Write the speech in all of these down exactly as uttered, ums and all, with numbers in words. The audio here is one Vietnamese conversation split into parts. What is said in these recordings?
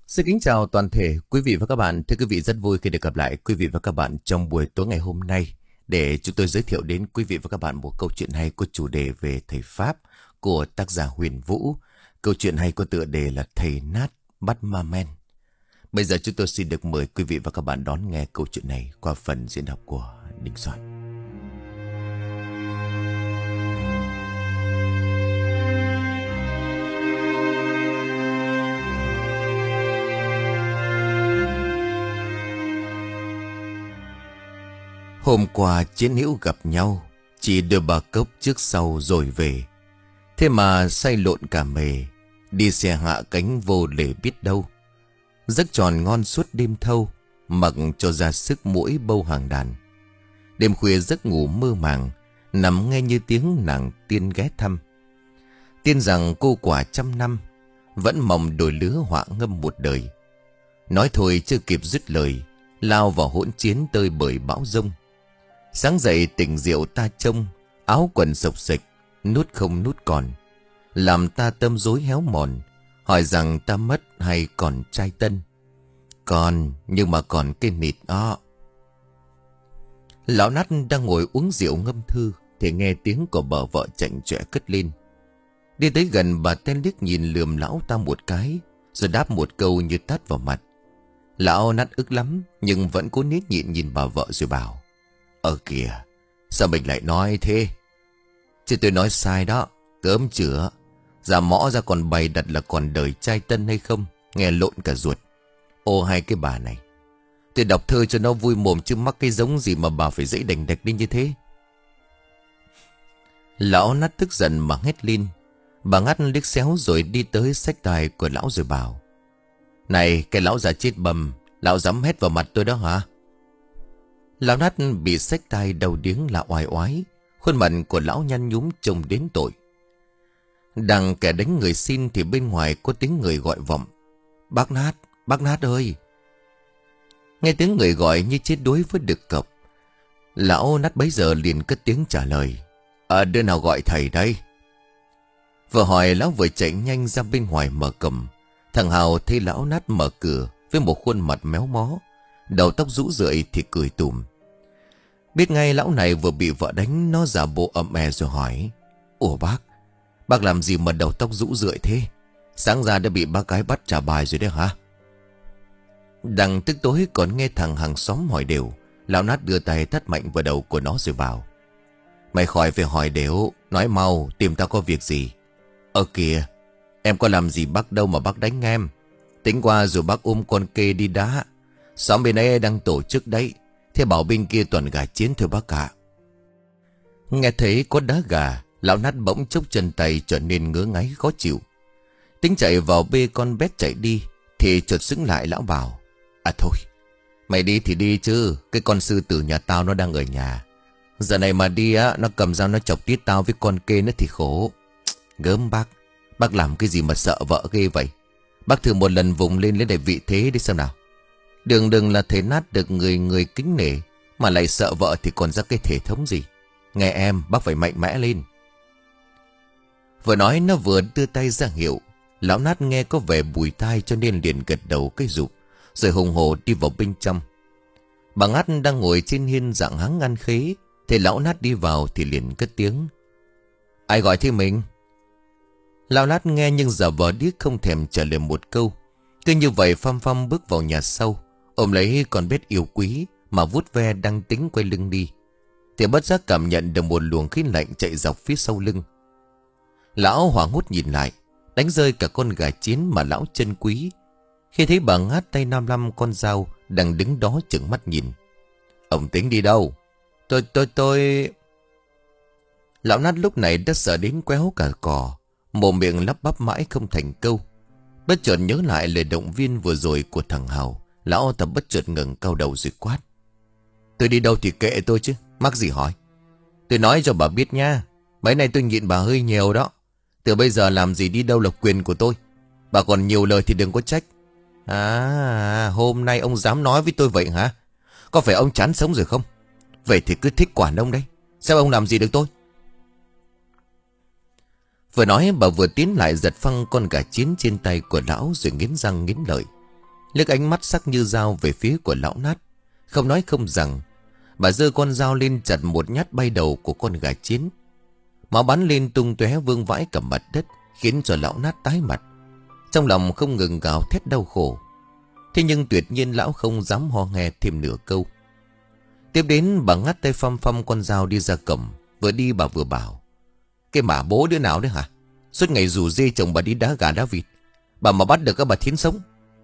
Xin kính chào toàn thể quý vị và các bạn. Thưa quý vị, rất vui khi được gặp lại quý vị và các bạn trong buổi tối ngày hôm nay để chúng tôi giới thiệu đến quý vị và các bạn một câu chuyện hay có chủ đề về thầy Pháp của tác giả Huyền Vũ. Câu chuyện hay có tựa đề là Thầy Nát Bắt Ma Men. Bây giờ chúng tôi xin được mời quý vị và các bạn đón nghe câu chuyện này qua phần diễn đọc của Đình Soạn. Hôm qua chiến hữu gặp nhau, chỉ đưa bà cốc trước sau rồi về. Thế mà say lộn cả mề, đi xe hạ cánh vô lề biết đâu. Giấc tròn ngon suốt đêm thâu, mặc cho ra sức mỗi bâu hàng đàn. Đêm khuya giấc ngủ mơ màng, nằm nghe như tiếng nàng tiên ghé thăm. Tiên rằng cô quả trăm năm, vẫn mong đôi lứa họa ngâm một đời. Nói thôi chưa kịp dứt lời, lao vào hỗn chiến tơi bởi bão giông. Sáng dậy tỉnh rượu ta trông, áo quần sộc sịch, nút không nút còn. Làm ta tâm rối héo mòn, hỏi rằng ta mất hay còn trai tân. Còn, nhưng mà còn cái nịt đó. Lão Nát đang ngồi uống rượu ngâm thư, thì nghe tiếng của bà vợ chạnh chọe cất lên. Đi tới gần bà ten liếc nhìn lườm lão ta một cái, rồi đáp một câu như tát vào mặt. Lão Nát ức lắm, nhưng vẫn cố nết nhịn nhìn bà vợ rồi bảo: Ờ kìa, sao mình lại nói thế? Chứ tôi nói sai đó, cớm chữa. Giả mõ ra còn bày đặt là còn đời trai tân hay không, nghe lộn cả ruột. Ô hai cái bà này, tôi đọc thơ cho nó vui mồm chứ mắc cái giống gì mà bà phải dãy đành đạch đi như thế. Lão Nát tức giận mà hét lên. Bà ngắt liếc xéo rồi đi tới xách tài của lão rồi bảo: Này cái lão già chết bầm, lão dám hét vào mặt tôi đó hả? Lão Nát bị xách tay đầu điếng là oai oái, khuôn mặt của lão nhăn nhúm trông đến tội. Đang kẻ đánh người xin thì bên ngoài có tiếng người gọi vọng: Bác Nát, bác Nát ơi! Nghe tiếng người gọi như chết đuối với đực cọc. Lão Nát bấy giờ liền cất tiếng trả lời: À, đứa nào gọi thầy đây? Vừa hỏi lão vừa chạy nhanh ra bên ngoài mở cổng. Thằng Hào thấy lão Nát mở cửa với một khuôn mặt méo mó, đầu tóc rũ rượi thì cười tùm. Biết ngay lão này vừa bị vợ đánh, nó giả bộ ậm è rồi hỏi: Ủa bác, bác làm gì mà đầu tóc rũ rượi thế? Sáng ra đã bị bác gái bắt trả bài rồi đấy hả? Đằng tức tối còn nghe thằng hàng xóm hỏi đều. Lão Nát đưa tay tát mạnh vào đầu của nó rồi bảo: Mày khỏi phải hỏi đều, nói mau, tìm tao có việc gì? Ờ kìa, em có làm gì bác đâu mà bác đánh em. Tính qua rồi bác ôm con kê đi đá. Xóm bên ấy đang tổ chức đấy, thế bảo bên kia toàn gà chiến thôi bác ạ. Nghe thấy có đá gà, lão Nát bỗng chốc chân tay trở nên ngứa ngáy khó chịu. Tính chạy vào bê con bé chạy đi, thì chợt sững lại lão bảo: À thôi, mày đi thì đi chứ, cái con sư tử nhà tao nó đang ở nhà. Giờ này mà đi á, nó cầm dao nó chọc tiết tao với con kê nó thì khổ. Gớm bác, bác làm cái gì mà sợ vợ ghê vậy? Bác thử một lần vùng lên lấy lại vị thế đi xem nào. Đường đừng là thầy Nát được người người kính nể, mà lại sợ vợ thì còn ra cái thể thống gì. Nghe em, bác phải mạnh mẽ lên. Vừa nói nó vừa đưa tay ra hiệu. Lão Nát nghe có vẻ bùi tai cho nên liền gật đầu cái rụp, rồi hùng hổ đi vào bên trong. Bà Ngát đang ngồi trên hiên dạng háng ăn khế, thấy lão Nát đi vào thì liền cất tiếng: Ai gọi thế mình? Lão Nát nghe nhưng giả vờ điếc không thèm trả lời một câu. Cứ như vậy phăm phăm bước vào nhà sau, ôm lấy con bé yêu quý mà vuốt ve đang tính quay lưng đi, thì bất giác cảm nhận được một luồng khí lạnh chạy dọc phía sau lưng. Lão hoảng hốt nhìn lại, đánh rơi cả con gà chiến mà lão trân quý. Khi thấy bà Ngát tay nam lăm con dao đang đứng đó trừng mắt nhìn: Ông tính đi đâu? Tôi tôi tôi Lão Nát lúc này đã sợ đến quéo cả cò, mồm miệng lắp bắp mãi không thành câu. Bất chợt nhớ lại lời động viên vừa rồi của thằng Hào, lão ta bất chợt ngẩng cao đầu rồi quát: Tôi đi đâu thì kệ tôi chứ, mắc gì hỏi. Tôi nói cho bà biết nha, mấy nay tôi nhịn bà hơi nhiều đó. Từ bây giờ làm gì đi đâu là quyền của tôi. Bà còn nhiều lời thì đừng có trách. À, hôm nay ông dám nói với tôi vậy hả? Có phải ông chán sống rồi không? Vậy thì cứ thích quản ông đấy, sao ông làm gì được tôi? Vừa nói bà vừa tiến lại giật phăng con gà chiến trên tay của lão rồi nghiến răng nghiến lợi. Liếc ánh mắt sắc như dao về phía của lão Nát. Không nói không rằng, bà giơ con dao lên chặt một nhát bay đầu của con gà chiến. Máu bắn lên tung tóe vương vãi cả mặt đất, khiến cho lão Nát tái mặt. Trong lòng không ngừng gào thét đau khổ. Thế nhưng tuyệt nhiên lão không dám ho nghe thêm nửa câu. Tiếp đến bà ngắt tay phăm phăm con dao đi ra cổng. Vừa đi bà vừa bảo: cái mả bố đứa nào đấy hả? Suốt ngày rủ dê chồng bà đi đá gà đá vịt, bà mà bắt được các bà thiến sống.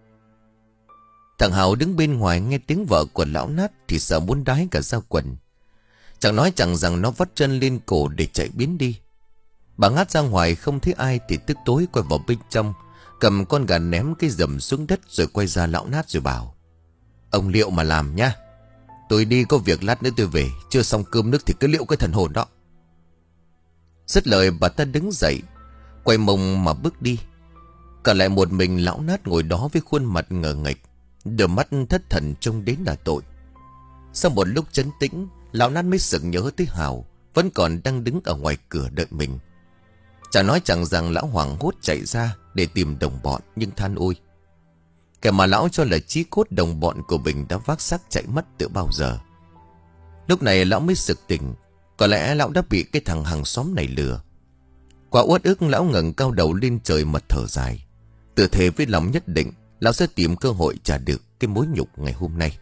Thằng Hào đứng bên ngoài nghe tiếng vợ của lão Nát thì sợ muốn đái cả ra quần. Chẳng nói chẳng rằng nó vắt chân lên cổ để chạy biến đi. Bà ngắt ra ngoài không thấy ai thì tức tối quay vào bên trong, cầm con gà ném cái rầm xuống đất rồi quay ra lão Nát rồi bảo: ông liệu mà làm nhá. Tôi đi có việc lát nữa tôi về, chưa xong cơm nước thì cứ liệu cái thần hồn đó. Dứt lời bà ta đứng dậy, quay mông mà bước đi. Cả lại một mình lão Nát ngồi đó với khuôn mặt ngờ nghệch, đôi mắt thất thần trông đến là tội. Sau một lúc trấn tĩnh, lão Nát mới sực nhớ tới Hào vẫn còn đang đứng ở ngoài cửa đợi mình. Chẳng nói chẳng rằng lão hoảng hốt chạy ra để tìm đồng bọn, nhưng than ôi, kẻ mà lão cho là chí cốt đồng bọn của mình đã vác xác chạy mất từ bao giờ. Lúc này lão mới sực tỉnh. Có lẽ lão đã bị cái thằng hàng xóm này lừa. Quá uất ức, lão ngẩng cao đầu lên trời mà thở dài, tự thề với lòng nhất định lão sẽ tìm cơ hội trả được cái mối nhục ngày hôm nay.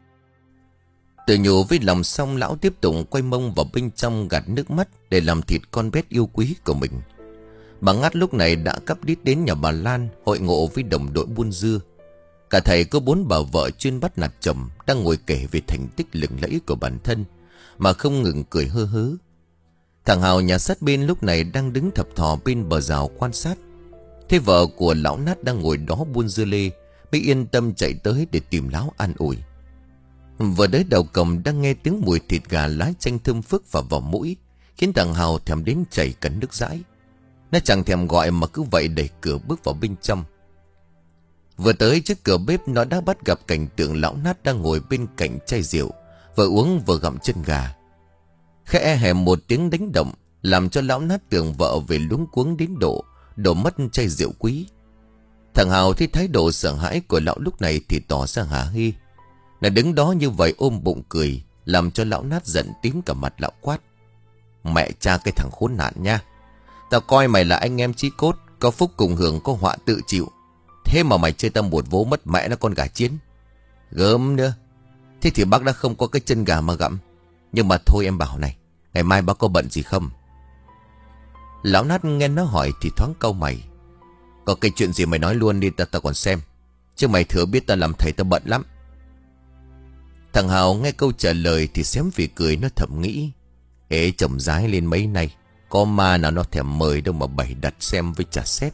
Tự nhủ với lòng xong, lão tiếp tục quay mông vào bên trong gạt nước mắt để làm thịt con bé yêu quý của mình. Bà Ngát lúc này đã cắp đít đến nhà bà Lan hội ngộ với đồng đội buôn dưa. Cả thầy có bốn bà vợ chuyên bắt nạt chồng đang ngồi kể về thành tích lừng lẫy của bản thân mà không ngừng cười hơ hớ. Thằng Hào nhà sát bên lúc này đang đứng thập thò bên bờ rào quan sát. Thế vợ của lão Nát đang ngồi đó buôn dưa lê mới yên tâm chạy tới để tìm lão an ủi. Vừa đến đầu cổng đang nghe tiếng mùi thịt gà lá chanh thơm phức vào vào mũi, khiến thằng Hào thèm đến chảy cả nước dãi. Nó chẳng thèm gọi mà cứ vậy đẩy cửa bước vào bên trong. Vừa tới trước cửa bếp, nó đã bắt gặp cảnh tượng lão Nát đang ngồi bên cạnh chai rượu, vừa uống vừa gặm chân gà. Khẽ e hèm một tiếng đánh động làm cho lão Nát tưởng vợ về luống cuống đến độ đổ mất chai rượu quý. Thằng Hào thấy thái độ sợ hãi của lão lúc này thì tỏ ra hả hê. Nó đứng đó như vậy ôm bụng cười, làm cho lão Nát giận tím cả mặt. Lão quát: mẹ cha cái thằng khốn nạn nha, tao coi mày là anh em chí cốt, có phúc cùng hưởng có họa tự chịu. Thế mà mày chơi tao một vố mất mẹ nó con gà chiến. Gớm nữa. Thế thì bác đã không có cái chân gà mà gặm. Nhưng mà thôi em bảo này, ngày mai bác có bận gì không? Lão Nát nghe nó hỏi thì thoáng cau mày. Có cái chuyện gì mày nói luôn đi, ta ta còn xem. Chứ mày thừa biết ta làm thầy ta bận lắm. Thằng Hào nghe câu trả lời thì xém vì cười, nó thầm nghĩ: ế chồng rái lên mấy nay, có ma nào nó thèm mời đâu mà bày đặt xem với trà xét.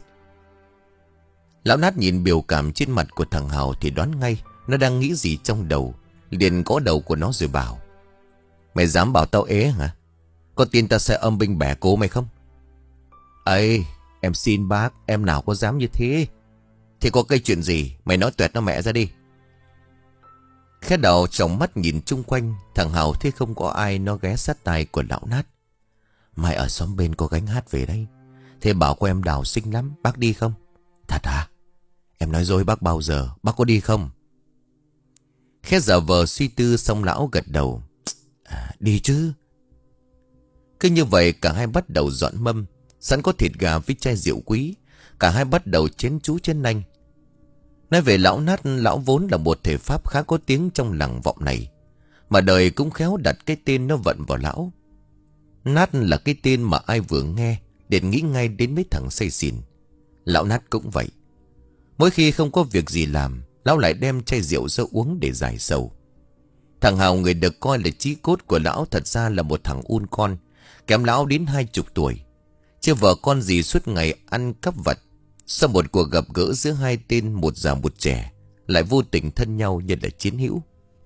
Lão Nát nhìn biểu cảm trên mặt của thằng Hào thì đoán ngay nó đang nghĩ gì trong đầu, liền gõ đầu của nó rồi bảo: mày dám bảo tao ế hả? Có tin tao sẽ âm binh bẻ cố mày không? Ây, em xin bác, em nào có dám như thế. Thì có cái chuyện gì, mày nói tuẹt nó mẹ ra đi. Khẽ đầu tròng mắt nhìn chung quanh, thằng Hào thấy không có ai, nó ghé sát tai của lão Nát: mai ở xóm bên có gánh hát về đây, thế bảo của em Đào xinh lắm, bác đi không? Thật à? Em nói dối bác bao giờ, bác có đi không? Khẽ giả vờ suy tư xong lão gật đầu: à, đi chứ. Cứ như vậy cả hai bắt đầu dọn mâm. Sẵn có thịt gà với chai rượu quý, cả hai bắt đầu chén chú chén nanh. Nói về lão Nát, lão vốn là một thể pháp khá có tiếng trong làng vọng này, mà đời cũng khéo đặt cái tên nó vận vào lão. Nát là cái tên mà ai vừa nghe liền nghĩ ngay đến mấy thằng say xỉn. Lão Nát cũng vậy. Mỗi khi không có việc gì làm, lão lại đem chai rượu ra uống để giải sầu. Thằng Hào, người được coi là chí cốt của lão, thật ra là một thằng un con, kém lão đến hai chục tuổi. Chưa vợ con gì suốt ngày ăn cắp vặt. Sau một cuộc gặp gỡ giữa hai tên một già một trẻ, lại vô tình thân nhau như là chiến hữu.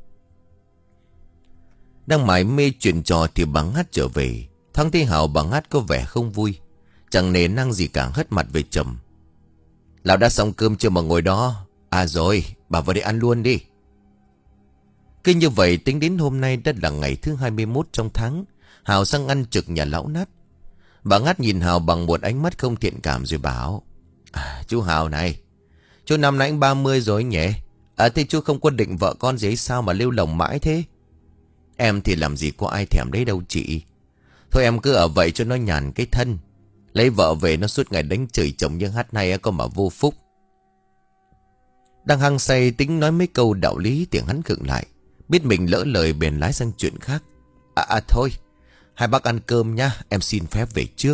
Đang mải mê chuyện trò thì bà Ngát trở về. Thoáng thấy Hào, bà Ngát có vẻ không vui, chẳng nề năng gì cả, hất mặt về chồng: lão đã xong cơm chưa mà ngồi đó? À rồi, bà vào đây ăn luôn đi. Cứ như vậy tính đến hôm nay đã là ngày thứ hai mươi mốt trong tháng, Hào sang ăn trực nhà lão Nát. Bà Ngát nhìn Hào bằng một ánh mắt không thiện cảm rồi bảo: à, chú Hào này, chú năm nay anh ba mươi rồi nhỉ? À thế chú không có định vợ con gì hay sao mà lêu lồng mãi thế? Em thì làm gì có ai thèm đấy đâu chị. Thôi em cứ ở vậy cho nó nhàn cái thân. Lấy vợ về nó suốt ngày đánh chửi chồng nhưng hát này có mà vô phúc. Đang hăng say tính nói mấy câu đạo lý thì hắn khựng lại. Biết mình lỡ lời bèn lái sang chuyện khác. À, à thôi, hai bác ăn cơm nhá, em xin phép về trước.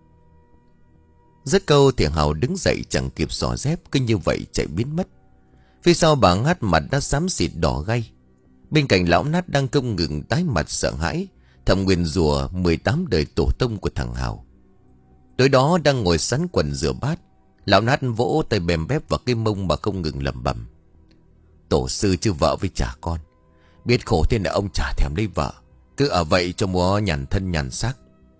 Dứt câu thì Hào đứng dậy chẳng kịp xỏ dép, cứ như vậy chạy biến mất. Phía sau bà Ngát mặt đã xám xịt đỏ gay. Bên cạnh lão Nát đang không ngừng tái mặt sợ hãi, thầm nguyền rủa mười tám đời tổ tông của thằng Hào. Tối đó đang ngồi sắn quần rửa bát, lão Nát vỗ tay bèm bép vào cái mông mà không ngừng lẩm bẩm. Tổ sư chứ vợ với trả con. Biết khổ thế là ông chả thèm lấy vợ, cứ ở vậy cho mua nhàn thân nhàn xác.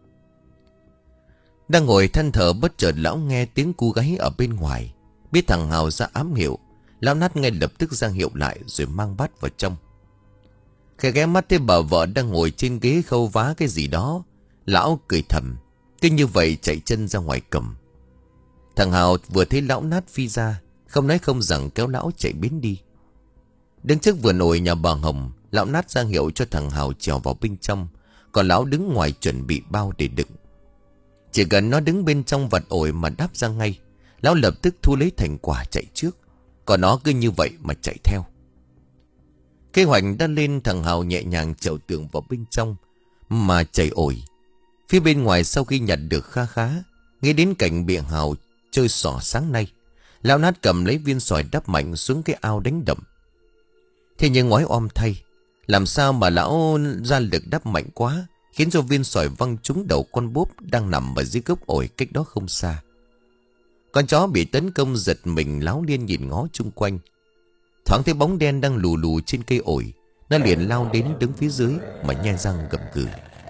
Đang ngồi than thở bất chợt lão nghe tiếng cu gáy ở bên ngoài. Biết thằng Hào ra ám hiệu, lão Nát ngay lập tức ra hiệu lại rồi mang bát vào trong. Khi ghé mắt thấy bà vợ đang ngồi trên ghế khâu vá cái gì đó, lão cười thầm, cứ như vậy chạy chân ra ngoài cầm. Thằng Hào vừa thấy lão Nát phi ra, không nói không rằng kéo lão chạy biến đi. Đứng trước vườn ổi nhà bà Hồng, lão Nát ra hiệu cho thằng Hào trèo vào bên trong, còn lão đứng ngoài chuẩn bị bao để đựng. Chỉ cần nó đứng bên trong vặt ổi mà đáp ra ngay, lão lập tức thu lấy thành quả chạy trước, còn nó cứ như vậy mà chạy theo. Kế hoạch đã lên, thằng Hào nhẹ nhàng trèo tường vào bên trong mà chạy ổi. Phía bên ngoài sau khi nhặt được kha khá, nghĩ đến cảnh bị Hào chơi xỏ sáng nay, lão Nát cầm lấy viên sỏi đắp mạnh xuống cái ao đánh đậm. Thế nhưng ngói om thay, làm sao mà lão ra lực đắp mạnh quá, khiến cho viên sỏi văng trúng đầu con bốp đang nằm ở dưới gốc ổi cách đó không xa. Con chó bị tấn công giật mình láo liên nhìn ngó chung quanh. Thoáng thấy bóng đen đang lù lù trên cây ổi, nó liền lao đến đứng phía dưới mà nhe răng gầm gừ.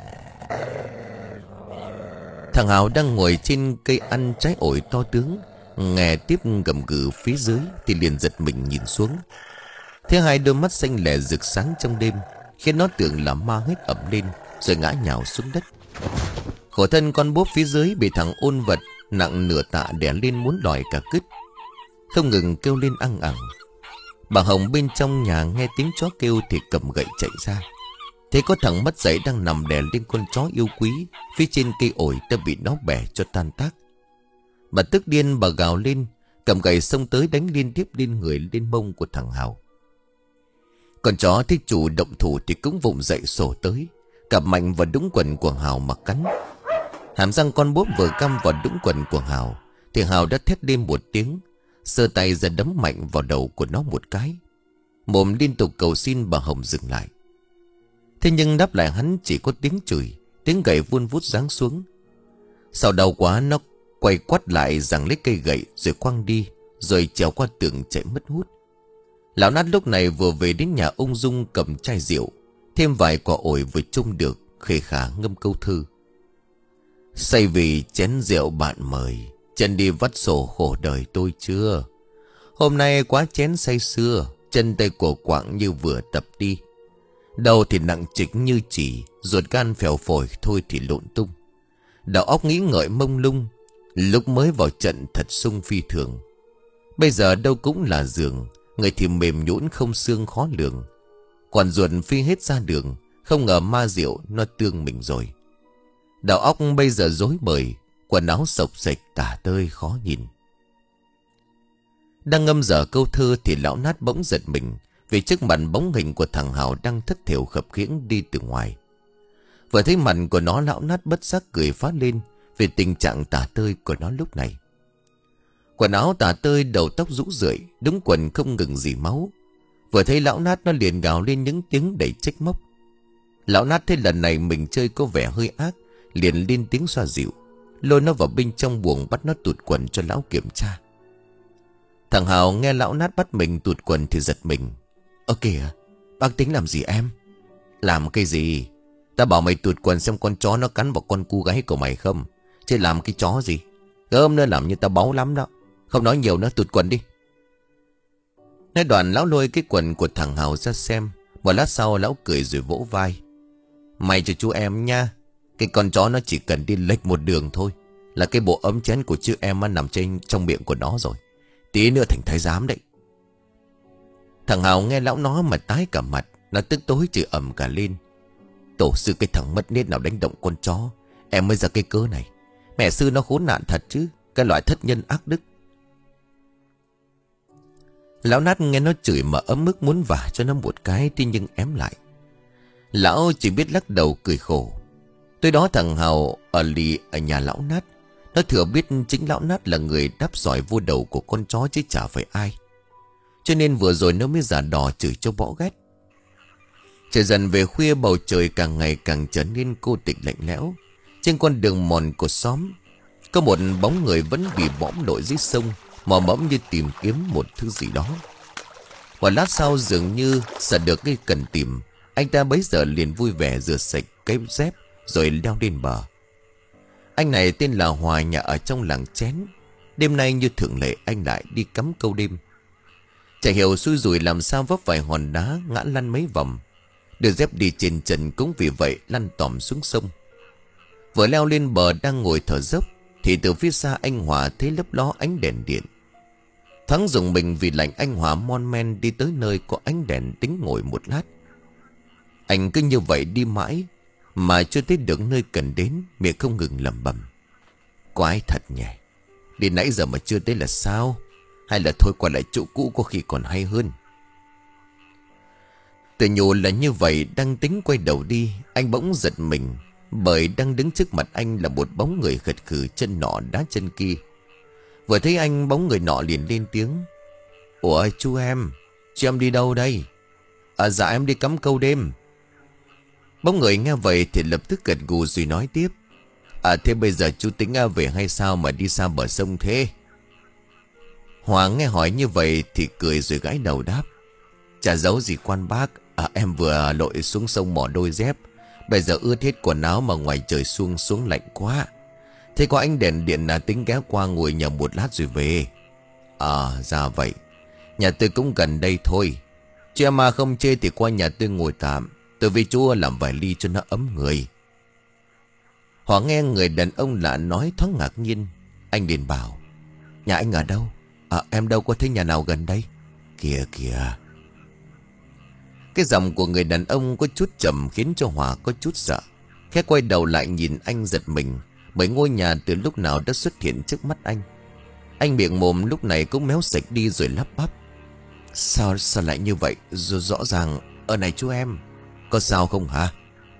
Thằng Hào đang ngồi trên cây ăn trái ổi to tướng, nghe tiếp gầm gừ phía dưới thì liền giật mình nhìn xuống. Thế hai đôi mắt xanh lè rực sáng trong đêm, khiến nó tưởng là ma hết ẩm lên rồi ngã nhào xuống đất. Khổ thân con bốp phía dưới bị thằng ôn vật nặng nửa tạ đè lên muốn đòi cả cứt, không ngừng kêu lên ăng ẳng. Bà Hồng bên trong nhà nghe tiếng chó kêu thì cầm gậy chạy ra, thấy có thằng mất dạy đang nằm đè lên con chó yêu quý phía trên cây ổi đã bị nó bẻ cho tan tác. Bà tức điên, bà gào lên, cầm gậy xông tới đánh liên tiếp lên người lên mông của thằng Hào. Con chó thấy chủ động thủ thì cũng vùng dậy sổ tới, cặp mạnh vào đũng quần của Hào mà cắn. Hàm răng con bốp vừa căm vào đũng quần của Hào thì Hào đã thét lên một tiếng, giơ tay ra đấm mạnh vào đầu của nó một cái, mồm liên tục cầu xin bà Hồng dừng lại. Thế nhưng đáp lại hắn chỉ có tiếng chửi, tiếng gậy vun vút giáng xuống. Sau đau quá nó quay quắt lại giằng lấy cây gậy rồi quăng đi, rồi trèo qua tường chạy mất hút. Lão Nát lúc này vừa về đến nhà ung dung cầm chai rượu, thêm vài quả ổi vừa chung được, khề khà ngâm câu thơ. Say vì chén rượu bạn mời, chân đi vắt sổ khổ đời tôi chưa. Hôm nay quá chén say sưa, chân tay cổ quạng như vừa tập đi. Đầu thì nặng trịch như chỉ, ruột gan phèo phổi thôi thì lộn tung. Đầu óc nghĩ ngợi mông lung, lúc mới vào trận thật sung phi thường. Bây giờ đâu cũng là giường, người thì mềm nhũn không xương khó lường. Còn ruột phi hết ra đường, không ngờ ma rượu nó tương mình rồi. Đầu óc bây giờ rối bời, quần áo sộc sạch tả tơi khó nhìn. Đang ngâm dở câu thơ thì lão Nát bỗng giật mình, vì trước mặt bóng hình của thằng Hào đang thất thểu khập khiễng đi từ ngoài. Vừa thấy mặt của nó, lão Nát bất giác cười phá lên về tình trạng tả tơi của nó lúc này. Quần áo tả tơi, đầu tóc rũ rượi, đúng quần không ngừng dỉ máu. Vừa thấy lão Nát nó liền gào lên những tiếng đầy trách móc. Lão Nát thấy lần này mình chơi có vẻ hơi ác, liền lên tiếng xoa dịu, lôi nó vào bên trong buồng bắt nó tụt quần cho lão kiểm tra. Thằng Hào nghe lão Nát bắt mình tụt quần thì giật mình. Ơ kìa, bác tính làm gì em? Làm cái gì? Ta bảo mày tụt quần xem con chó nó cắn vào con cu gái của mày không, chứ làm cái chó gì. Gớm nữa làm như ta báu lắm đó. Không nói nhiều nữa, tụt quần đi. Nói đoạn lão lôi cái quần của thằng Hào ra xem. Một lát sau lão cười rồi vỗ vai. May cho chú em nha, cái con chó nó chỉ cần đi lệch một đường thôi là cái bộ ấm chén của chú em nằm trên trong miệng của nó rồi. Tí nữa thành thái giám đấy. Thằng Hào nghe lão nói mà tái cả mặt. Nó tức tối chửi ầm cả lên. Tổ sư cái thằng mất nết nào đánh động con chó, em mới ra cái cớ này. Mẹ sư nó khốn nạn thật chứ, cái loại thất nhân ác đức. Lão Nát nghe nó chửi mà ấm ức muốn vả cho nó một cái, thế nhưng ém lại. Lão chỉ biết lắc đầu cười khổ. Tối đó thằng Hào ở lì ở nhà lão Nát. Nó thừa biết chính lão Nát là người đáp giỏi vô đầu của con chó chứ chả phải ai. Cho nên vừa rồi nó mới giả đò chửi cho bỏ ghét. Trời dần về khuya, bầu trời càng ngày càng trở nên cô tịch lạnh lẽo. Trên con đường mòn của xóm có một bóng người vẫn bị bõm lội dưới sông, mò mẫm như tìm kiếm một thứ gì đó. Một lát sau dường như sợ được cái cần tìm, anh ta bấy giờ liền vui vẻ rửa sạch cái dép rồi leo lên bờ. Anh này tên là Hòa, nhà ở trong làng Chén. Đêm nay như thường lệ anh lại đi cắm câu đêm. Chả hiểu xui rủi làm sao vấp phải hòn đá ngã lăn mấy vòng. Đưa dép đi trên chân cũng vì vậy lăn tòm xuống sông. Vừa leo lên bờ đang ngồi thở dốc thì từ phía xa anh Hòa thấy lấp ló ánh đèn điện. Thoáng dùng mình vì lạnh, anh Hòa mon men đi tới nơi có ánh đèn tính ngồi một lát. Anh cứ như vậy đi mãi mà chưa tới được nơi cần đến, miệng không ngừng lẩm bẩm. Quái thật nhỉ, đi nãy giờ mà chưa tới là sao? Hay là thôi quay lại chỗ cũ có khi còn hay hơn. Tự nhủ là như vậy, đang tính quay đầu đi, anh bỗng giật mình, bởi đang đứng trước mặt anh là một bóng người khật khử chân nọ đá chân kia. Vừa thấy anh, bóng người nọ liền lên tiếng. Ủa chú em, chú em đi đâu đây? À dạ em đi cắm câu đêm. Bóng người nghe vậy thì lập tức gật gù rồi nói tiếp. À thế bây giờ chú tính về hay sao mà đi xa bờ sông thế? Hoàng nghe hỏi như vậy thì cười rồi gãi đầu đáp. Chả giấu gì quan bác, à, em vừa lội xuống sông mò đôi dép. Bây giờ ướt hết quần áo mà ngoài trời xuông xuống lạnh quá. Thế có ánh đèn điện là tính ghé qua ngồi nhờ một lát rồi về. À ra vậy. Nhà tôi cũng gần đây thôi. Chứ em mà không chê thì qua nhà tôi ngồi tạm. Tôi với chú làm vài ly cho nó ấm người. Hoàng nghe người đàn ông lạ nói thoáng ngạc nhiên. Anh liền bảo. Nhà anh ở đâu? À em đâu có thấy nhà nào gần đây. Kìa kìa. Cái giọng của người đàn ông có chút trầm khiến cho Hòa có chút sợ. Khẽ quay đầu lại nhìn anh giật mình, bởi ngôi nhà từ lúc nào đã xuất hiện trước mắt anh. Anh miệng mồm lúc này cũng méo sạch đi rồi lắp bắp. Sao sao lại như vậy? Rồi rõ ràng. Ở này chú em, có sao không hả?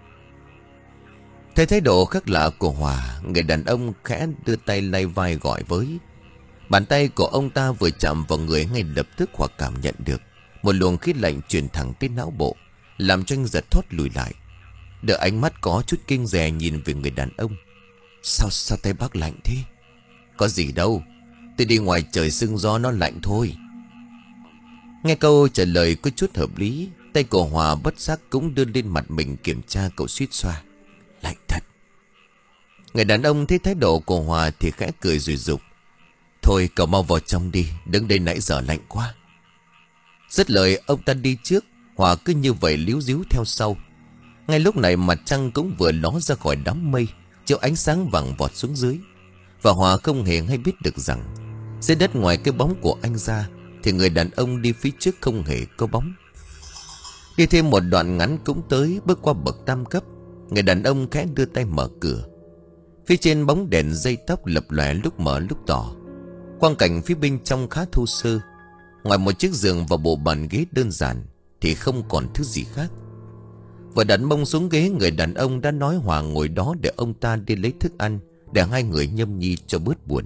Thấy thái độ khác lạ của Hòa, người đàn ông khẽ đưa tay lay vai gọi với. Bàn tay của ông ta vừa chạm vào người, ngay lập tức Hòa cảm nhận được một luồng khí lạnh truyền thẳng tới não bộ, làm cho anh giật thót lùi lại. Đợi ánh mắt có chút kinh dè nhìn về người đàn ông. Sao sao tay bác lạnh thế? Có gì đâu, tôi đi ngoài trời sương gió nó lạnh thôi. Nghe câu trả lời có chút hợp lý, tay của Hòa bất giác cũng đưa lên mặt mình kiểm tra, cậu suýt xoa. Lạnh thật. Người đàn ông thấy thái độ của Hòa thì khẽ cười rồi dục. Thôi cậu mau vào trong đi, đứng đây nãy giờ lạnh quá. Dứt lời ông ta đi trước, Hòa cứ như vậy líu díu theo sau. Ngay lúc này mặt trăng cũng vừa ló ra khỏi đám mây, chiếu ánh sáng vàng vọt xuống dưới. Và Hòa không hề hay biết được rằng dưới đất ngoài cái bóng của anh ra thì người đàn ông đi phía trước không hề có bóng. Đi thêm một đoạn ngắn cũng tới, bước qua bậc tam cấp. Người đàn ông khẽ đưa tay mở cửa. Phía trên bóng đèn dây tóc lập lòe lúc mở lúc tỏ. Quang cảnh phía bên trong khá thô sơ. Ngoài một chiếc giường và bộ bàn ghế đơn giản thì không còn thứ gì khác. Vừa đặt mông xuống ghế, người đàn ông đã nói Hòa ngồi đó để ông ta đi lấy thức ăn, để hai người nhâm nhi cho bớt buồn.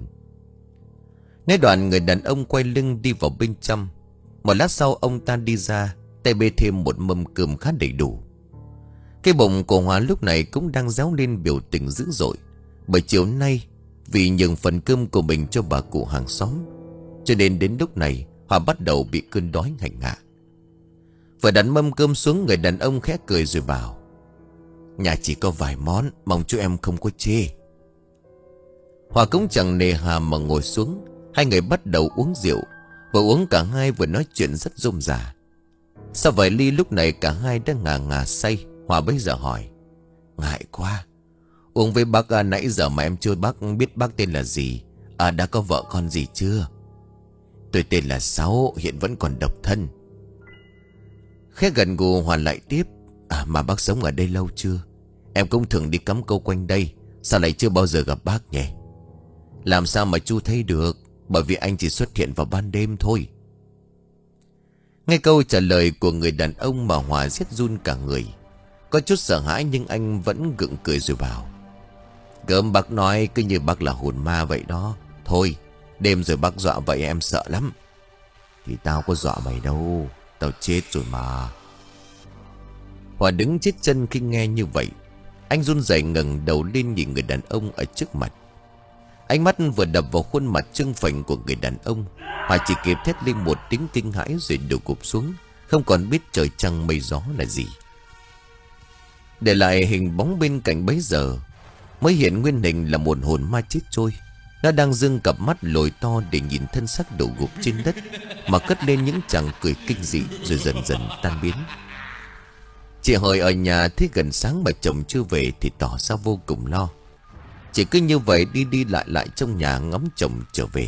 Nói đoạn người đàn ông quay lưng đi vào bên trong. Một lát sau ông ta đi ra, tay bê thêm một mâm cơm khá đầy đủ. Cái bụng của Hòa lúc này cũng đang réo lên biểu tình dữ dội, bởi chiều nay vì nhường phần cơm của mình cho bà cụ hàng xóm, cho nên đến lúc này Hòa bắt đầu bị cơn đói hành hạ. Vừa đặt mâm cơm xuống, người đàn ông khẽ cười rồi bảo. Nhà chỉ có vài món, mong chú em không có chê. Hòa cũng chẳng nề hà mà ngồi xuống. Hai người bắt đầu uống rượu. Vừa uống cả hai vừa nói chuyện rất rôm rả. Sau vài ly lúc này cả hai đã ngà ngà say. Hòa bây giờ hỏi. Ngại quá, uống với bác à, nãy giờ mà em chưa bác biết bác tên là gì. À đã có vợ con gì chưa? Tôi tên là Sáu, hiện vẫn còn độc thân. Khẽ gần gù Hòa lại tiếp. À mà bác sống ở đây lâu chưa? Em cũng thường đi cắm câu quanh đây, sao lại chưa bao giờ gặp bác nhỉ? Làm sao mà chú thấy được? Bởi vì anh chỉ xuất hiện vào ban đêm thôi. Nghe câu trả lời của người đàn ông mà Hòa rét run cả người. Có chút sợ hãi nhưng anh vẫn gượng cười rồi bảo. Gớm bác nói cứ như bác là hồn ma vậy đó. Thôi đêm rồi bác dọa vậy em sợ lắm. Thì tao có dọa mày đâu, tao chết rồi mà. Hòa đứng chết chân khi nghe như vậy. Anh run rẩy ngẩng đầu lên nhìn người đàn ông ở trước mặt. Ánh mắt vừa đập vào khuôn mặt trưng phình của người đàn ông, Hòa chỉ kịp thét lên một tiếng kinh hãi rồi đổ gục xuống, không còn biết trời trăng mây gió là gì. Để lại hình bóng bên cạnh bấy giờ, mới hiện nguyên hình là một hồn ma chết trôi. Nó đang dương cặp mắt lồi to để nhìn thân xác đổ gục trên đất, mà cất lên những tràng cười kinh dị rồi dần dần tan biến. Chị Hợi ở nhà thấy gần sáng mà chồng chưa về thì tỏ ra vô cùng lo. Chỉ cứ như vậy đi đi lại lại trong nhà ngóng chồng trở về.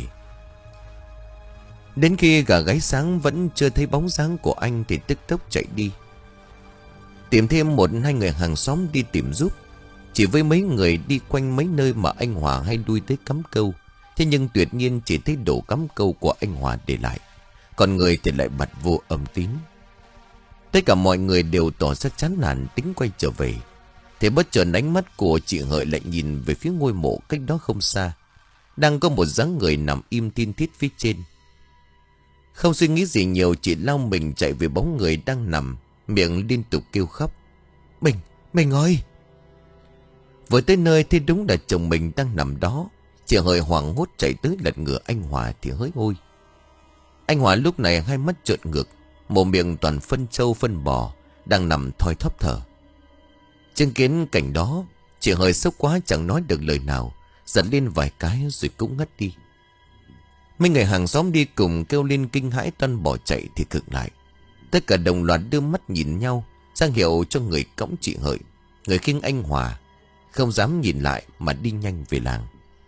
Đến khi gà gáy sáng vẫn chưa thấy bóng dáng của anh thì tức tốc chạy đi, tìm thêm một hai người hàng xóm đi tìm giúp. Chỉ với mấy người đi quanh mấy nơi mà anh Hòa hay lui tới cắm câu, thế nhưng tuyệt nhiên chỉ thấy đồ cắm câu của anh Hòa để lại, còn người thì lại bật vô âm tín. Tất cả mọi người đều tỏ ra chán nản tính quay trở về, thì bất chợt ánh mắt của chị Hợi lại nhìn về phía ngôi mộ cách đó không xa. Đang có một dáng người nằm im tin thít phía trên. Không suy nghĩ gì nhiều, chị lao mình chạy về bóng người đang nằm, miệng liên tục kêu khóc. Mình, mình ơi! Vừa tới nơi thì đúng là chồng mình đang nằm đó. Chị Hợi hoảng hốt chạy tới lật ngửa anh Hòa thì hỡi ôi. Anh Hòa lúc này hai mắt trợn ngược, mồm miệng toàn phân trâu phân bò, đang nằm thoi thóp thở. Chứng kiến cảnh đó, chị Hợi sốc quá chẳng nói được lời nào, giật lên vài cái rồi cũng ngất đi. Mấy người hàng xóm đi cùng kêu lên kinh hãi toan bỏ chạy thì cực lại. Tất cả đồng loạt đưa mắt nhìn nhau, ra hiệu cho người cõng chị Hợi. Người khiêng anh Hòa không dám nhìn lại mà đi nhanh về làng.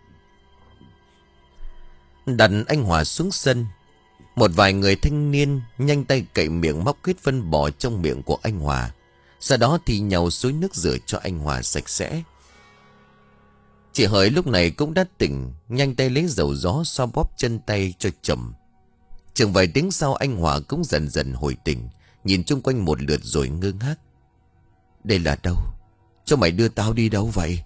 Đặt anh Hòa xuống sân, một vài người thanh niên nhanh tay cậy miệng móc hết phân bò trong miệng của anh Hòa, sau đó thì nhào xối nước rửa cho anh Hòa sạch sẽ. Chị Hợi lúc này cũng đã tỉnh, nhanh tay lấy dầu gió xoa bóp chân tay cho chồng. Chừng vài tiếng sau anh Hòa cũng dần dần hồi tỉnh, nhìn chung quanh một lượt rồi ngơ ngác. Đây là đâu? Cho mày đưa tao đi đâu vậy?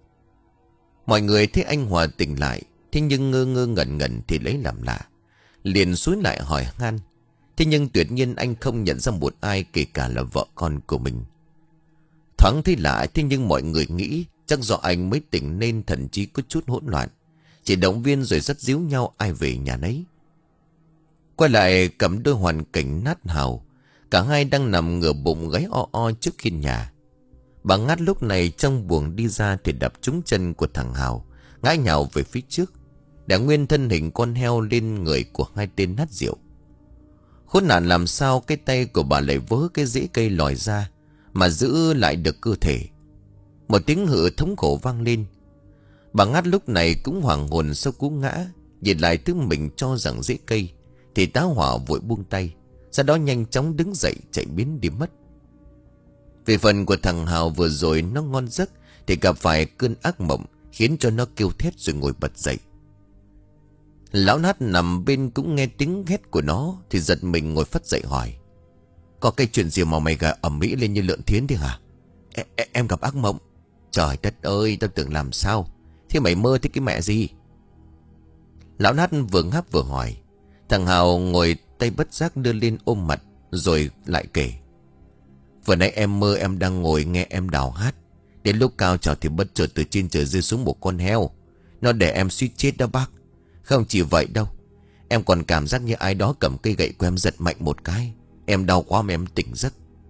Mọi người thấy anh Hòa tỉnh lại, thế nhưng ngơ ngơ ngẩn ngẩn thì lấy làm lạ, liền xúi lại hỏi han. Thế nhưng tuyệt nhiên anh không nhận ra một ai, kể cả là vợ con của mình. Thoáng thấy lạ, thế nhưng mọi người nghĩ chắc do anh mới tỉnh nên thần trí có chút hỗn loạn, chỉ động viên rồi dắt díu nhau ai về nhà nấy. Quay lại cầm đôi hoàn cảnh nát hào, cả hai đang nằm ngửa bụng gáy o o trước hiên nhà. Bà Ngát lúc này trong buồng đi ra thì đập trúng chân của thằng Hào, ngã nhào về phía trước, để nguyên thân hình con heo lên người của hai tên nát rượu. Khốn nạn làm sao cái tay của bà lại vớ cái rễ cây lòi ra mà giữ lại được cơ thể. Một tiếng hự thống khổ vang lên. Bà Ngát lúc này cũng hoảng hồn sau cú ngã, nhìn lại thứ mình cho rằng rễ cây thì tá hỏa vội buông tay, sau đó nhanh chóng đứng dậy chạy biến đi mất. Về phần của thằng Hào vừa rồi nó ngon giấc thì gặp phải cơn ác mộng khiến cho nó kêu thét rồi ngồi bật dậy. Lão Nát nằm bên cũng nghe tiếng hét của nó thì giật mình ngồi phắt dậy hỏi. Có cái chuyện gì mà mày gà ầm ĩ lên như lợn thiến đi hả? E e em gặp ác mộng. Trời đất ơi, tao tưởng làm sao? Thế mày mơ thấy cái mẹ gì? Lão Nát vừa ngáp vừa hỏi. Thằng Hào ngồi tay bất giác đưa lên ôm mặt rồi lại kể. Vừa nãy em mơ em đang ngồi nghe em đào hát. Đến lúc cao trào thì bất chợt từ trên trời rơi xuống một con heo. Nó để em suýt chết đó bác. Không chỉ vậy đâu, em còn cảm giác như ai đó cầm cây gậy của em giật mạnh một cái. Em đau quá mà em tỉnh giấc.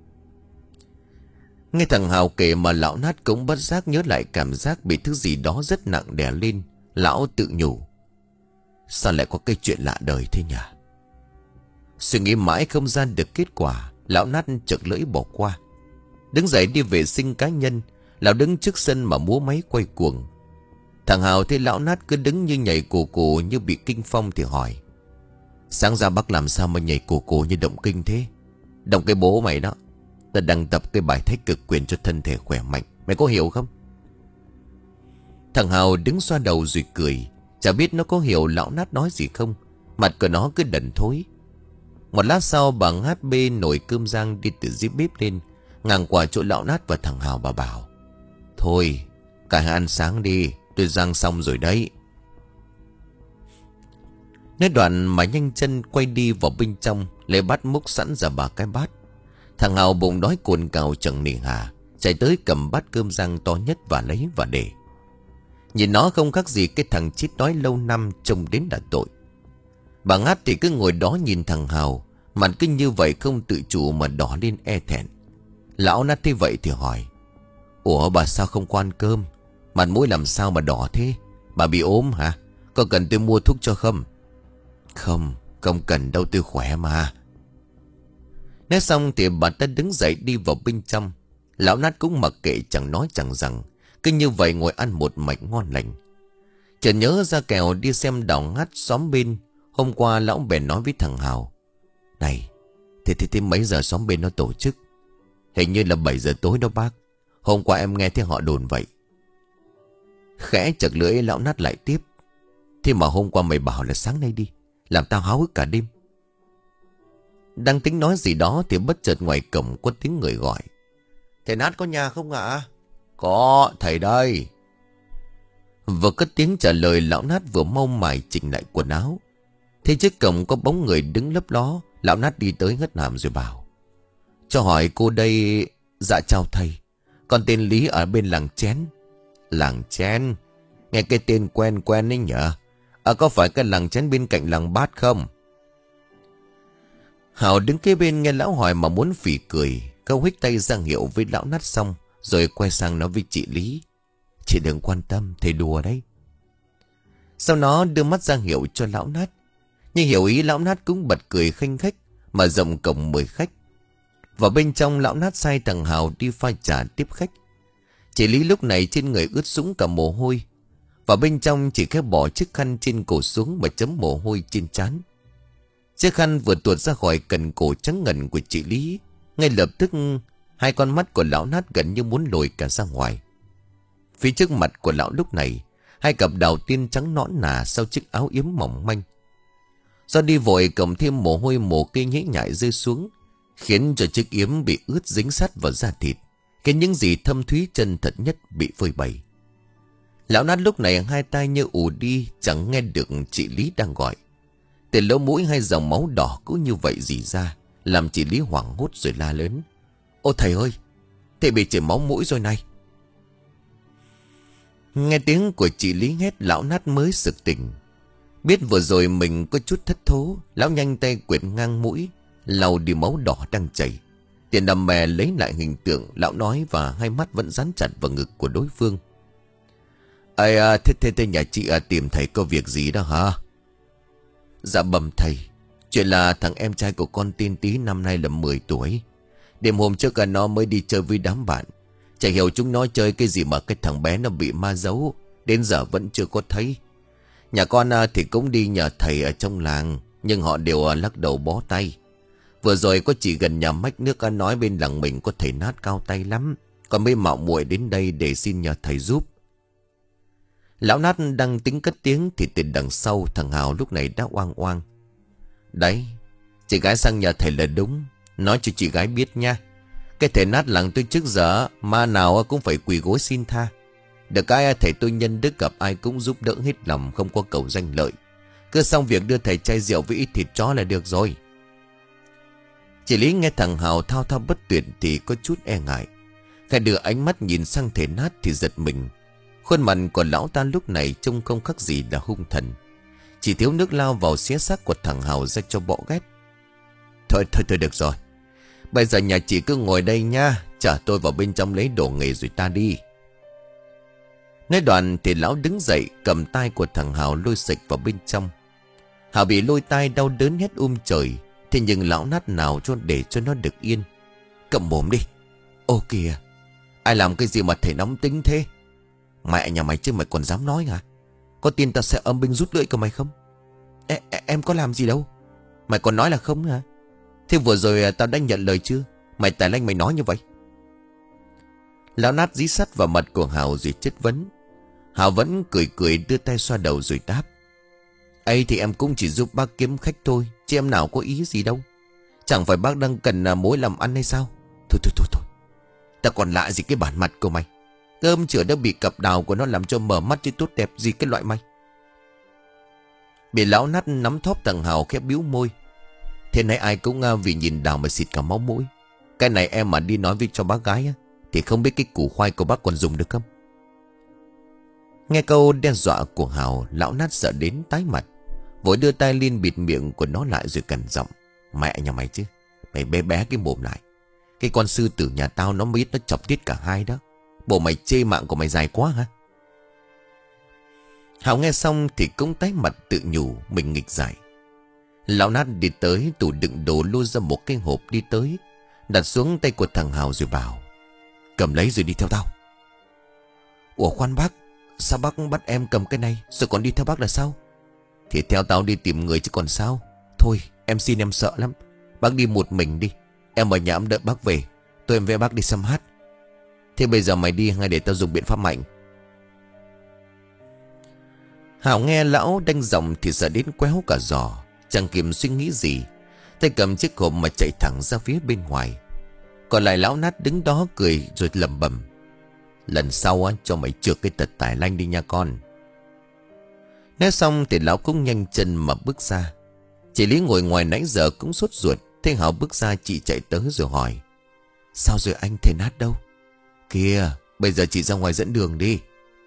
Nghe thằng Hào kể mà lão Nát cũng bất giác nhớ lại cảm giác bị thứ gì đó rất nặng đè lên. Lão tự nhủ. Sao lại có cái chuyện lạ đời thế nhỉ? Suy nghĩ mãi không ra được kết quả, lão Nát chợt lưỡi bỏ qua. Đứng dậy đi vệ sinh cá nhân. Lão đứng trước sân mà múa máy quay cuồng. Thằng Hào thấy lão Nát cứ đứng như nhảy cù cù như bị kinh phong thì hỏi. Sáng ra bác làm sao mà nhảy cù cù như động kinh thế? Đồng cái bố mày đó. Ta đang tập cái bài thái cực quyền cho thân thể khỏe mạnh. Mày có hiểu không? Thằng Hào đứng xoa đầu rồi cười. Chả biết nó có hiểu lão Nát nói gì không. Mặt của nó cứ đần thối. Một lát sau bà Ngát bê nồi cơm rang đi từ dưới bếp lên, ngang qua chỗ lão Nát và thằng Hào. Bà bảo: Thôi cả hai ăn sáng đi, tôi rang xong rồi đấy. Nói đoạn mà nhanh chân quay đi vào bên trong, lấy bát múc sẵn ra ba cái bát. Thằng Hào bụng đói cồn cào chẳng nề hà, chạy tới cầm bát cơm rang to nhất và lấy và để. Nhìn nó không khác gì cái thằng chít đói lâu năm trông đến đã tội. Bà Ngát thì cứ ngồi đó nhìn thằng Hào, mặt cứ như vậy không tự chủ mà đỏ lên e thẹn. Lão Nát thấy vậy thì hỏi: Ủa bà sao không có ăn cơm? Mặt mũi làm sao mà đỏ thế? Bà bị ốm hả? Có cần tôi mua thuốc cho không? Không, không cần đâu, tôi khỏe mà. Nói xong thì bà ta đứng dậy đi vào bên trong. Lão Nát cũng mặc kệ chẳng nói chẳng rằng, cứ như vậy ngồi ăn một mạch ngon lành. Chợt nhớ ra kèo đi xem Đào Ngát xóm bên. Hôm qua lão bèn nói với thằng Hào: Này, thế thế thế mấy giờ xóm bên nó tổ chức? Hình như là bảy giờ tối đó bác. Hôm qua em nghe thấy họ đồn vậy. Khẽ chật lưỡi lão Nát lại tiếp: Thế mà hôm qua mày bảo là sáng nay đi, làm tao háo hức cả đêm. Đang tính nói gì đó thì bất chợt ngoài cổng có tiếng người gọi: Thầy Nát có nhà không ạ? Có, thầy đây. Vừa cất tiếng trả lời, lão Nát vừa mau mải chỉnh lại quần áo. Thế trước cổng có bóng người đứng lấp ló. Lão Nát đi tới ngất hàm rồi bảo: Cho hỏi cô đây. Dạ chào thầy, con tên Lý ở bên làng Chén. Làng Chén? Nghe cái tên quen quen ấy nhở. À có phải cái làng Chén bên cạnh làng Bát không? Hào đứng kế bên nghe lão hỏi mà muốn phỉ cười. Câu hích tay ra hiệu với lão Nát xong rồi quay sang nói với chị Lý: Chị đừng quan tâm, thầy đùa đấy. Sau đó đưa mắt ra hiệu cho lão Nát. Nhưng hiểu ý lão Nát cũng bật cười khinh khách mà rộng cổng mời khách. Vào bên trong lão Nát sai thằng Hào đi pha trà tiếp khách. Chị Lý lúc này trên người ướt sũng cả mồ hôi. Vào bên trong chỉ khẽ bỏ chiếc khăn trên cổ xuống mà chấm mồ hôi trên trán. Chiếc khăn vừa tuột ra khỏi cần cổ trắng ngần của chị Lý, ngay lập tức hai con mắt của lão Nát gần như muốn lồi cả ra ngoài. Phía trước mặt của lão lúc này, hai cặp đào tiên trắng nõn nà sau chiếc áo yếm mỏng manh. Do đi vội cầm thêm mồ hôi mồ kê nhễ nhại rơi xuống, khiến cho chiếc yếm bị ướt dính sát vào da thịt, khiến những gì thâm thúy chân thật nhất bị phơi bày. Lão Nát lúc này hai tai như ù đi, chẳng nghe được chị Lý đang gọi. Từ lỗ mũi hai dòng máu đỏ cứ như vậy rỉ ra, làm chị Lý hoảng hốt rồi la lớn: Ôi thầy ơi, thầy bị chảy máu mũi rồi này. Nghe tiếng của chị Lý hét, lão Nát mới sực tỉnh. Biết vừa rồi mình có chút thất thố, lão nhanh tay quệt ngang mũi, lau đi máu đỏ đang chảy. Tiền đầm mè lấy lại hình tượng, lão nói và hai mắt vẫn dán chặt vào ngực của đối phương: Ây à, thế thế thế nhà chị à, tìm thầy có việc gì đó hả? Dạ bẩm thầy, chuyện là thằng em trai của con tên Tí năm nay là mười tuổi. Đêm hôm trước cả nó mới đi chơi với đám bạn. Chả hiểu chúng nó chơi cái gì mà cái thằng bé nó bị ma giấu, đến giờ vẫn chưa có thấy. Nhà con à, thì cũng đi nhờ thầy ở trong làng, nhưng họ đều à, lắc đầu bó tay. Vừa rồi có chị gần nhà mách nước à, nói bên làng mình có thầy Nát cao tay lắm, còn mới mạo muội đến đây để xin nhờ thầy giúp. Lão Nát đang tính cất tiếng thì từ đằng sau thằng Hào lúc này đã oang oang: Đấy, chị gái sang nhờ thầy là đúng. Nói cho chị gái biết nha, cái thầy Nát làng tôi trước giờ ma nào cũng phải quỳ gối xin tha. Được cái thầy tôi nhân đức, gặp ai cũng giúp đỡ hết lòng, không có cầu danh lợi. Cứ xong việc đưa thầy chai rượu với ít thịt chó là được rồi. Chị Lý nghe thằng Hào thao thao bất tuyệt thì có chút e ngại. Khẽ đưa ánh mắt nhìn sang thầy Nát thì giật mình. Khuôn mặt của lão ta lúc này trông không khác gì là hung thần, chỉ thiếu nước lao vào xé xác của thằng Hào ra cho bỏ ghét. Thôi thôi thôi được rồi, bây giờ nhà chị cứ ngồi đây nha, chở tôi vào bên trong lấy đồ nghề rồi ta đi. Nói đoạn thì lão đứng dậy cầm tay của thằng Hào lôi xịch vào bên trong. Hào bị lôi tay đau đớn hết um trời, thế nhưng lão Nát nào cho để cho nó được yên. Cầm mồm đi. Ô kìa, ai làm cái gì mà thầy nóng tính thế? Mẹ nhà mày chứ mày còn dám nói hả? Có tin ta sẽ âm binh rút lưỡi của mày không? E, e, em có làm gì đâu. Mày còn nói là không hả? Thế vừa rồi tao đã nhận lời chưa? Mày tài lanh mày nói như vậy. Lão Nát dí sắt vào mặt của Hào rồi chất vấn. Hào vẫn cười cười đưa tay xoa đầu rồi đáp. Ấy thì em cũng chỉ giúp bác kiếm khách thôi, chứ em nào có ý gì đâu. Chẳng phải bác đang cần mối làm ăn hay sao? Thôi thôi thôi thôi, ta còn lạ gì cái bản mặt của mày. Cơm chửa đã bị cặp đào của nó làm cho mở mắt chứ tốt đẹp gì cái loại mày. Bị lão Nát nắm thóp thằng Hào khép biếu môi. Thế này ai cũng vì nhìn đào mà xịt cả máu mũi. Cái này em mà đi nói với cho bác gái á, thì không biết cái củ khoai của bác còn dùng được không. Nghe câu đe dọa của Hào, lão Nát sợ đến tái mặt, vội đưa tay lên bịt miệng của nó lại rồi cằn giọng. Mẹ nhà mày chứ, mày bé bé cái mồm lại. Cái con sư tử nhà tao nó biết nó chọc tiết cả hai đó. Bộ mày chê mạng của mày dài quá hả? Hào nghe xong thì cũng tái mặt tự nhủ mình nghịch giải. Lão Nát đi tới tủ đựng đồ lôi ra một cái hộp đi tới, đặt xuống tay của thằng Hào rồi bảo. Cầm lấy rồi đi theo tao. Ủa khoan bác, sao bác bắt em cầm cái này rồi còn đi theo bác là sao? Thì theo tao đi tìm người chứ còn sao. Thôi em xin, em sợ lắm. Bác đi một mình đi, em ở nhà em đợi bác về. Tôi em với bác đi xăm hát. Thế bây giờ mày đi hay để tao dùng biện pháp mạnh? Hảo nghe lão đanh giọng thì sợ đến quéo cả giò. Chẳng kịp suy nghĩ gì, tay cầm chiếc hộp mà chạy thẳng ra phía bên ngoài. Còn lại lão Nát đứng đó cười rồi lẩm bẩm. Lần sau á, cho mày trượt cái tật tài lanh đi nha con. Nói xong thì lão cũng nhanh chân mà bước ra. Chị Lý ngồi ngoài nãy giờ cũng sốt ruột. Thấy Hảo bước ra chị chạy tới rồi hỏi. Sao rồi anh, thầy Nát đâu? Kìa, bây giờ chị ra ngoài dẫn đường đi.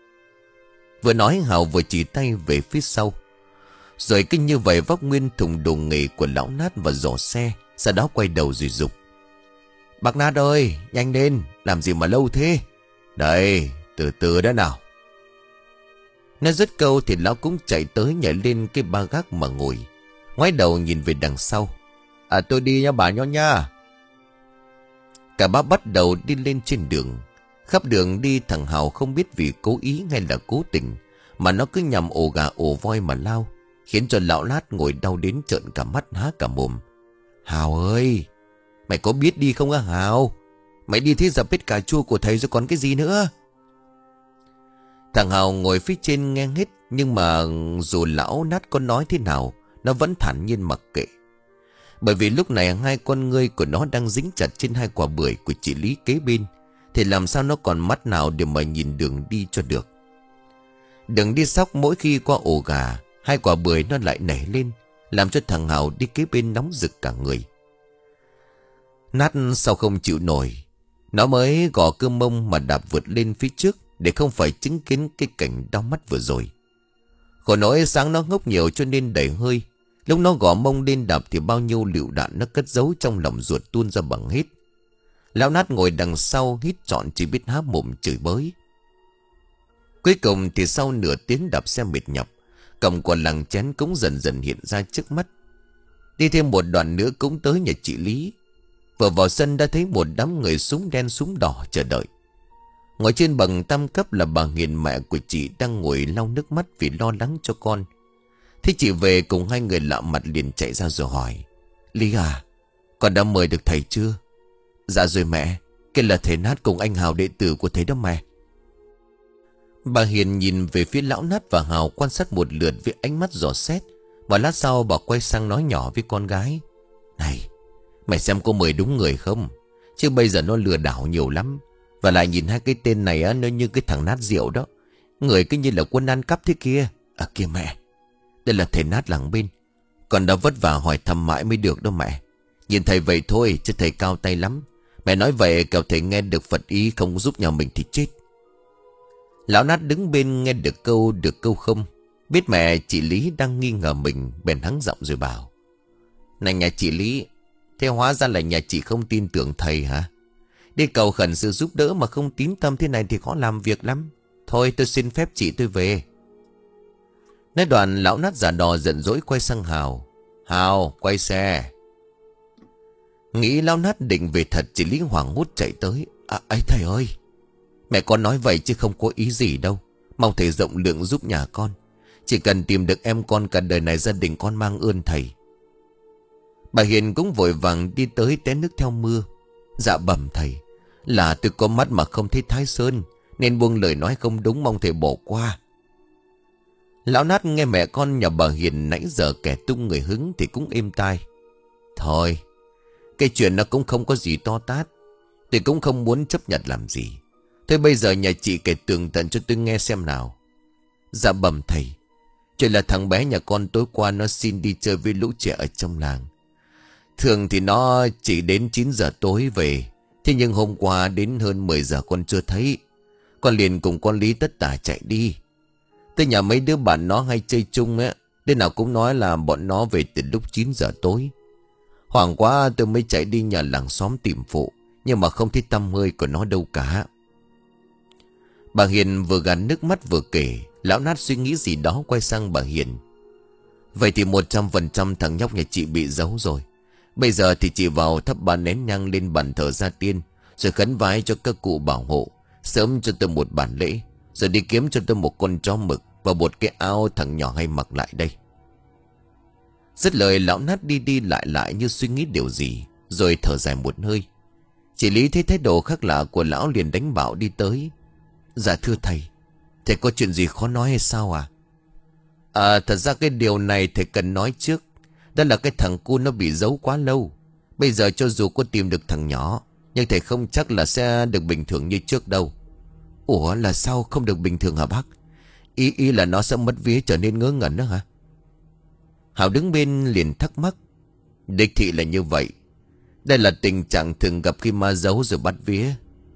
Vừa nói Hảo vừa chỉ tay về phía sau. Rồi kinh như vậy vóc nguyên thùng đồ nghề của lão Nát và giỏ xe. Sau đó quay đầu rồi dục. Bác Nát ơi, nhanh lên, làm gì mà lâu thế? Đây, từ từ đó nào. Nói dứt câu thì lão cũng chạy tới nhảy lên cái ba gác mà ngồi, ngoái đầu nhìn về đằng sau. À tôi đi nha bà nho nha. Cả ba bắt đầu đi lên trên đường. Khắp đường đi thằng Hào không biết vì cố ý hay là cố tình mà nó cứ nhằm ổ gà ổ voi mà lao, khiến cho lão Nát ngồi đau đến trợn cả mắt há cả mồm. Hào ơi, mày có biết đi không á Hào? Mày đi thế dập hết cà chua của thầy rồi còn cái gì nữa? Thằng Hào ngồi phía trên nghe hết, nhưng mà dù lão Nát có nói thế nào, nó vẫn thản nhiên mặc kệ. Bởi vì lúc này hai con ngươi của nó đang dính chặt trên hai quả bưởi của chị Lý kế bên, thì làm sao nó còn mắt nào để mà nhìn đường đi cho được. Đường đi sóc mỗi khi qua ổ gà, hai quả bưởi nó lại nảy lên, làm cho thằng Hào đi kế bên nóng rực cả người. Nát sao không chịu nổi, nó mới gõ cơ mông mà đạp vượt lên phía trước để không phải chứng kiến cái cảnh đau mắt vừa rồi. Khổ nỗi sáng nó ngốc nhiều cho nên đầy hơi. Lúc nó gõ mông lên đạp thì bao nhiêu lựu đạn nó cất giấu trong lòng ruột tuôn ra bằng hết. Lão Nát ngồi đằng sau hít trọn chỉ biết há mồm chửi bới. Cuối cùng thì sau nửa tiếng đạp xe mệt nhọc, cổng của làng chén cũng dần dần hiện ra trước mắt. Đi thêm một đoạn nữa cũng tới nhà chị Lý. Vừa vào sân đã thấy một đám người súng đen súng đỏ chờ đợi. Ngồi trên bậc tam cấp là bà Hiền, mẹ của chị, đang ngồi lau nước mắt vì lo lắng cho con. Thế chị về cùng hai người lạ mặt liền chạy ra rồi hỏi. Lý à, con đã mời được thầy chưa? Dạ rồi mẹ, kia là thầy Nát cùng anh Hào, đệ tử của thầy đó mẹ. Bà Hiền nhìn về phía lão Nát và Hào quan sát một lượt với ánh mắt dò xét. Và lát sau bà quay sang nói nhỏ với con gái. Này, mày xem có mời đúng người không? Chứ bây giờ nó lừa đảo nhiều lắm. Và lại nhìn hai cái tên này á, nó như cái thằng Nát rượu đó. Người cứ như là quân ăn cắp thế kia. À kìa mẹ, đây là thầy Nát làng bên. Còn đã vất vả hỏi thăm mãi mới được đó mẹ. Nhìn thầy vậy thôi chứ thầy cao tay lắm. Mẹ nói vậy kẻo thầy nghe được Phật ý không giúp nhà mình thì chết. Lão Nát đứng bên nghe được câu được câu không. Biết mẹ chị Lý đang nghi ngờ mình, bèn hắng giọng rồi bảo. Này nhà chị Lý, thế hóa ra là nhà chị không tin tưởng thầy hả? Đi cầu khẩn sự giúp đỡ mà không tín tâm thế này thì khó làm việc lắm. Thôi tôi xin phép chị tôi về. Nói đoạn lão Nát giả đò giận dỗi quay sang Hào. Hào, quay xe. Nghĩ lão Nát định về thật, chị Lý hoảng hốt chạy tới. À ấy thầy ơi, mẹ con nói vậy chứ không có ý gì đâu. Mong thầy rộng lượng giúp nhà con. Chỉ cần tìm được em con cả đời này gia đình con mang ơn thầy. Bà Hiền cũng vội vàng đi tới té nước theo mưa. Dạ bẩm thầy, là tôi có mắt mà không thấy Thái Sơn, nên buông lời nói không đúng, mong thầy bỏ qua. Lão Nát nghe mẹ con nhà bà Hiền nãy giờ kẻ tung người hứng thì cũng êm tai. Thôi, cái chuyện nó cũng không có gì to tát, tôi cũng không muốn chấp nhận làm gì. Thế bây giờ nhà chị kể tường tận cho tôi nghe xem nào. Dạ bẩm thầy, chuyện là thằng bé nhà con tối qua nó xin đi chơi với lũ trẻ ở trong làng. Thường thì nó chỉ đến chín giờ tối về, thế nhưng hôm qua đến hơn mười giờ con chưa thấy. Con liền cùng con Lý tất tả chạy đi. Tới nhà mấy đứa bạn nó hay chơi chung á, đứa nào cũng nói là bọn nó về từ lúc chín giờ tối. Hoảng quá tôi mới chạy đi nhà làng xóm tìm phụ, nhưng mà không thấy tăm hơi của nó đâu cả. Bà Hiền vừa gạt nước mắt vừa kể. Lão Nát suy nghĩ gì đó quay sang bà Hiền. Vậy thì một trăm phần trăm thằng nhóc nhà chị bị giấu rồi. Bây giờ thì chị vào thắp ba nén nhang lên bàn thờ gia tiên, rồi khấn vái cho các cụ bảo hộ, sớm cho tôi một bản lễ, rồi đi kiếm cho tôi một con chó mực và một cái áo thằng nhỏ hay mặc lại đây. Dứt lời lão Nát đi đi lại lại như suy nghĩ điều gì, rồi thở dài một hơi. Chị Lý thấy thái độ khác lạ của lão liền đánh bảo đi tới. Dạ thưa thầy, thầy có chuyện gì khó nói hay sao à? À thật ra cái điều này thầy cần nói trước. Đó là cái thằng cu nó bị giấu quá lâu. Bây giờ cho dù có tìm được thằng nhỏ, nhưng thầy không chắc là sẽ được bình thường như trước đâu. Ủa là sao không được bình thường hả bác? Ý ý là nó sẽ mất vía trở nên ngớ ngẩn đó hả? Hảo đứng bên liền thắc mắc. Đích thị là như vậy. Đây là tình trạng thường gặp khi ma giấu rồi bắt vía.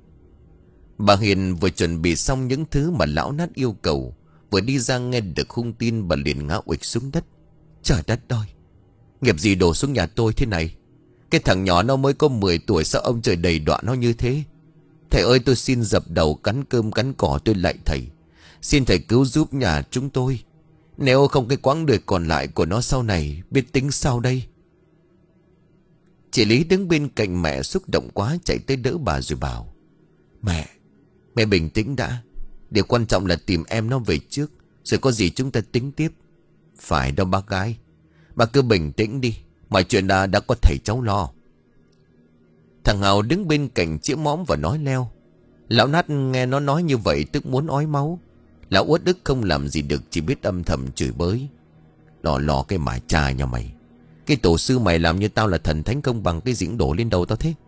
Bà Hiền vừa chuẩn bị xong những thứ mà lão Nát yêu cầu, vừa đi ra nghe được hung tin, bà liền ngã uịch xuống đất. Trời đất ơi, nghiệp gì đổ xuống nhà tôi thế này? Cái thằng nhỏ nó mới có mười tuổi, sao ông trời đầy đọa nó như thế? Thầy ơi, tôi xin dập đầu cắn cơm cắn cỏ tôi lạy thầy. Xin thầy cứu giúp nhà chúng tôi. Nếu không cái quãng đời còn lại của nó sau này biết tính sao đây? Chị Lý đứng bên cạnh mẹ xúc động quá, chạy tới đỡ bà rồi bảo. Mẹ, mẹ bình tĩnh đã. Điều quan trọng là tìm em nó về trước, rồi có gì chúng ta tính tiếp. Phải đâu bác gái. Bà cứ bình tĩnh đi, mọi chuyện đã, đã có thầy cháu lo. Thằng Hào đứng bên cạnh chĩa mõm và nói leo. Lão Nát nghe nó nói như vậy tức muốn ói máu. Lão uất ức không làm gì được, chỉ biết âm thầm chửi bới. Lò lò cái mải trà nhà mày. Cái tổ sư mày làm như tao là thần thánh công bằng, cái dĩnh đổ lên đầu tao thế.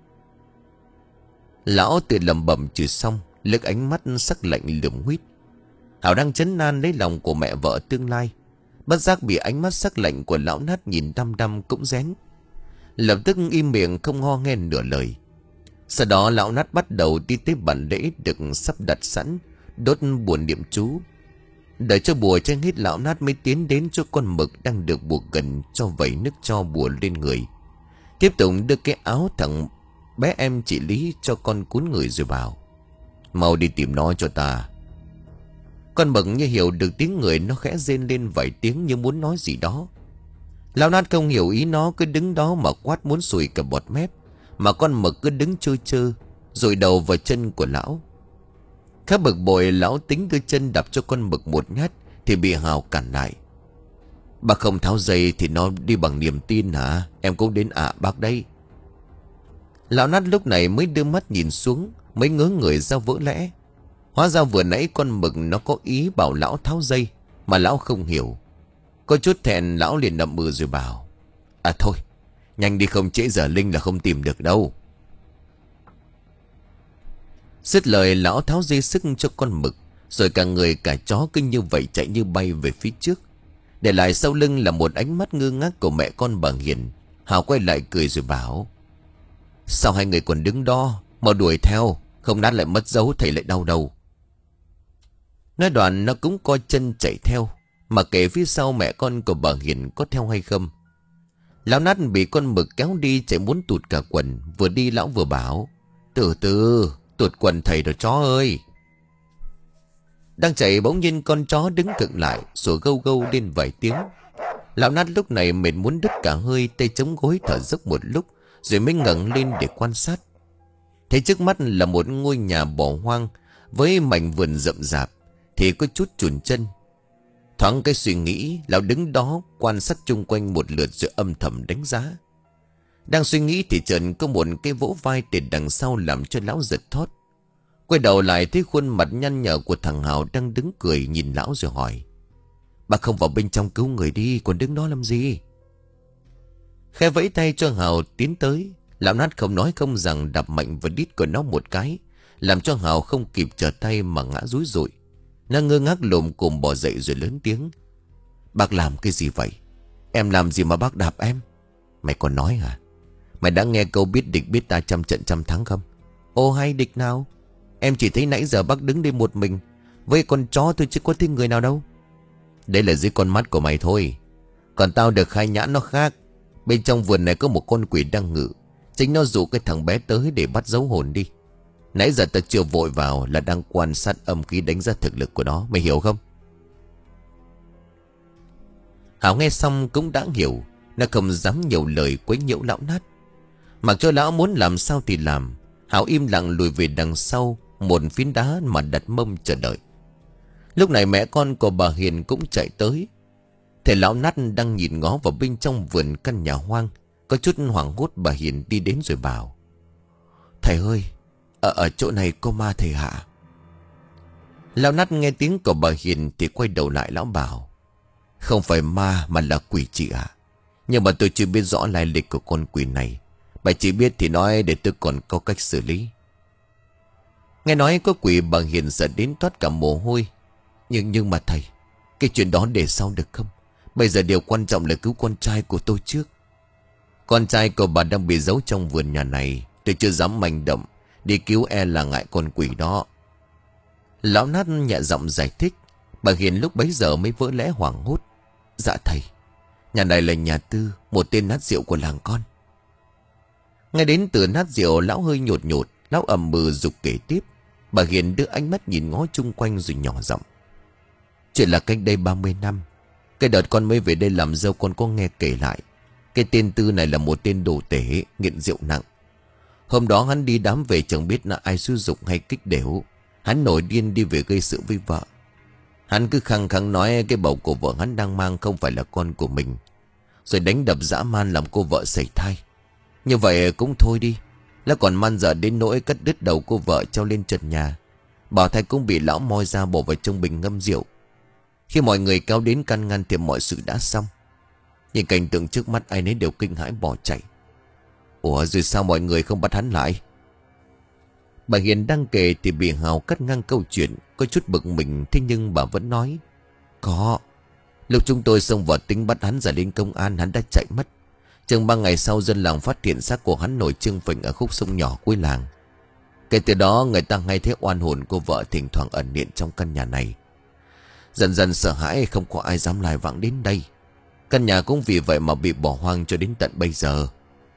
Lão tự lầm bẩm chửi xong, lướt ánh mắt sắc lạnh lườm huýt. Hảo đang trấn nan lấy lòng của mẹ vợ tương lai, bất giác bị ánh mắt sắc lạnh của lão Nát nhìn đăm đăm cũng rén. Lập tức im miệng không ho nghe nửa lời. Sau đó lão Nát bắt đầu đi tới bàn lễ được sắp đặt sẵn, đốt buồn niệm chú. Đợi cho bùa tranh hết, lão Nát mới tiến đến chỗ con mực đang được buộc gần, cho vẩy nước cho bùa lên người. Tiếp tục đưa cái áo thằng bé em chị Lý cho con cún người rồi bảo. Mau đi tìm nó cho ta. Con mực như hiểu được tiếng người, nó khẽ rên lên vài tiếng như muốn nói gì đó. Lão Nát không hiểu ý nó, cứ đứng đó mà quát muốn sùi cả bọt mép. Mà con mực cứ đứng trơ trơ, rồi đầu vào chân của lão. Khá bực bội, lão tính đưa chân đập cho con mực một nhát thì bị Hào cản lại. Bác không tháo dây thì nó đi bằng niềm tin hả? Em cũng đến ạ à, bác đây. Lão Nát lúc này mới đưa mắt nhìn xuống, mới ngớ người ra vỡ lẽ. Hóa ra vừa nãy con mực nó có ý bảo lão tháo dây, mà lão không hiểu. Có chút thẹn, lão liền nậm ừ rồi bảo. À thôi, nhanh đi không trễ giờ linh là không tìm được đâu. Dứt lời lão tháo dây sức cho con mực, rồi cả người cả chó cứ như vậy chạy như bay về phía trước. Để lại sau lưng là một ánh mắt ngơ ngác của mẹ con bà Hiền. Hào quay lại cười rồi bảo. Sao hai người còn đứng đó, mà đuổi theo, không Nát lại mất dấu thầy lại đau đầu. Nói đoạn nó cũng co chân chạy theo, mà kể phía sau mẹ con của bà Hiền có theo hay không. Lão Nát bị con mực kéo đi chạy muốn tụt cả quần. Vừa đi lão vừa bảo. Từ từ, tụt quần thầy rồi chó ơi. Đang chạy bỗng nhiên con chó đứng cựng lại, sủa gâu gâu lên vài tiếng. Lão Nát lúc này mệt muốn đứt cả hơi, tay chống gối thở dốc một lúc, rồi mới ngẩng lên để quan sát. Thấy trước mắt là một ngôi nhà bỏ hoang với mảnh vườn rậm rạp, thì có chút chùn chân. Thoáng cái suy nghĩ, lão đứng đó quan sát chung quanh một lượt rồi âm thầm đánh giá. Đang suy nghĩ thì chợt có một cái vỗ vai từ đằng sau làm cho lão giật thót. Quay đầu lại thấy khuôn mặt nhăn nhở của thằng Hào đang đứng cười nhìn lão rồi hỏi: "Bác không vào bên trong cứu người đi, còn đứng đó làm gì?" Khẽ vẫy tay cho Hào tiến tới. Lão Nát không nói không rằng đập mạnh vào đít của nó một cái, làm cho Hào không kịp trở tay mà ngã rúi rụi. Nó ngơ ngác lồm cồm bò dậy rồi lớn tiếng: "Bác làm cái gì vậy? Em làm gì mà bác đạp em?" "Mày còn nói hả? Mày đã nghe câu biết địch biết ta trăm trận trăm thắng không?" "Ô hay địch nào? Em chỉ thấy nãy giờ bác đứng đây một mình với con chó thôi chứ có thấy người nào đâu." "Đấy là dưới con mắt của mày thôi. Còn tao được khai nhãn nó khác. Bên trong vườn này có một con quỷ đang ngự. Chính nó dụ cái thằng bé tới để bắt giấu hồn đi. Nãy giờ tao chưa vội vào là đang quan sát âm khí đánh giá thực lực của nó. Mày hiểu không?" Hảo nghe xong cũng đã hiểu. Nó không dám nhiều lời quấy nhiễu lão Nát. Mặc cho lão muốn làm sao thì làm. Hảo im lặng lùi về đằng sau một phiến đá mà đặt mông chờ đợi. Lúc này mẹ con của bà Hiền cũng chạy tới. Thầy lão Nát đang nhìn ngó vào bên trong vườn căn nhà hoang. Có chút hoảng hốt bà Hiền đi đến rồi bảo: "Thầy ơi, ở, ở chỗ này có ma thầy hả?" Lão Nát nghe tiếng của bà Hiền thì quay đầu lại lão bảo: "Không phải ma mà là quỷ chị ạ. Nhưng mà tôi chưa biết rõ lai lịch của con quỷ này. Bà chỉ biết thì nói để tôi còn có cách xử lý." Nghe nói có quỷ bà Hiền sợ đến toát cả mồ hôi. Nhưng nhưng mà thầy, cái chuyện đó để sau được không? Bây giờ điều quan trọng là cứu con trai của tôi trước. Con trai của bà đang bị giấu trong vườn nhà này. Tôi chưa dám manh động đi cứu, e là ngại con quỷ đó. Lão Nát nhẹ giọng giải thích. Bà Hiền lúc bấy giờ mới vỡ lẽ hoảng hốt: "Dạ thầy, nhà này là nhà Tư, một tên nát rượu của làng con." Nghe đến từ nát rượu, lão hơi nhột nhột. Lão ầm mừ dục kể tiếp. Bà Hiền đưa ánh mắt nhìn ngó chung quanh rồi nhỏ giọng: "Chuyện là cách đây ba mươi năm. Cái đợt con mới về đây làm dâu, con có nghe kể lại. Cái tên Tư này là một tên đồ tể, nghiện rượu nặng. Hôm đó hắn đi đám về chẳng biết là ai xúi giục hay kích đểu. Hắn nổi điên đi về gây sự với vợ. Hắn cứ khăng khăng nói cái bầu của vợ hắn đang mang không phải là con của mình. Rồi đánh đập dã man làm cô vợ sảy thai. Như vậy cũng thôi đi. Lão còn man dợ đến nỗi cắt đứt đầu cô vợ treo lên trần nhà. Bảo thai cũng bị lão moi ra bỏ vào trong bình ngâm rượu. Khi mọi người kéo đến can ngăn thì mọi sự đã xong. Nhìn cảnh tượng trước mắt ai nấy đều kinh hãi bỏ chạy. Ủa rồi sao mọi người không bắt hắn lại?" Bà Hiền đang kể thì bị Hào cắt ngang câu chuyện. Có chút bực mình, thế nhưng bà vẫn nói: "Có. Lúc chúng tôi xông vào tính bắt hắn ra đến công an, hắn đã chạy mất. Chừng ba ngày sau dân làng phát hiện xác của hắn nổi trương phình ở khúc sông nhỏ cuối làng. Kể từ đó người ta hay thấy oan hồn cô vợ thỉnh thoảng ẩn hiện trong căn nhà này. Dần dần sợ hãi không có ai dám lai vãng đến đây. Căn nhà cũng vì vậy mà bị bỏ hoang cho đến tận bây giờ."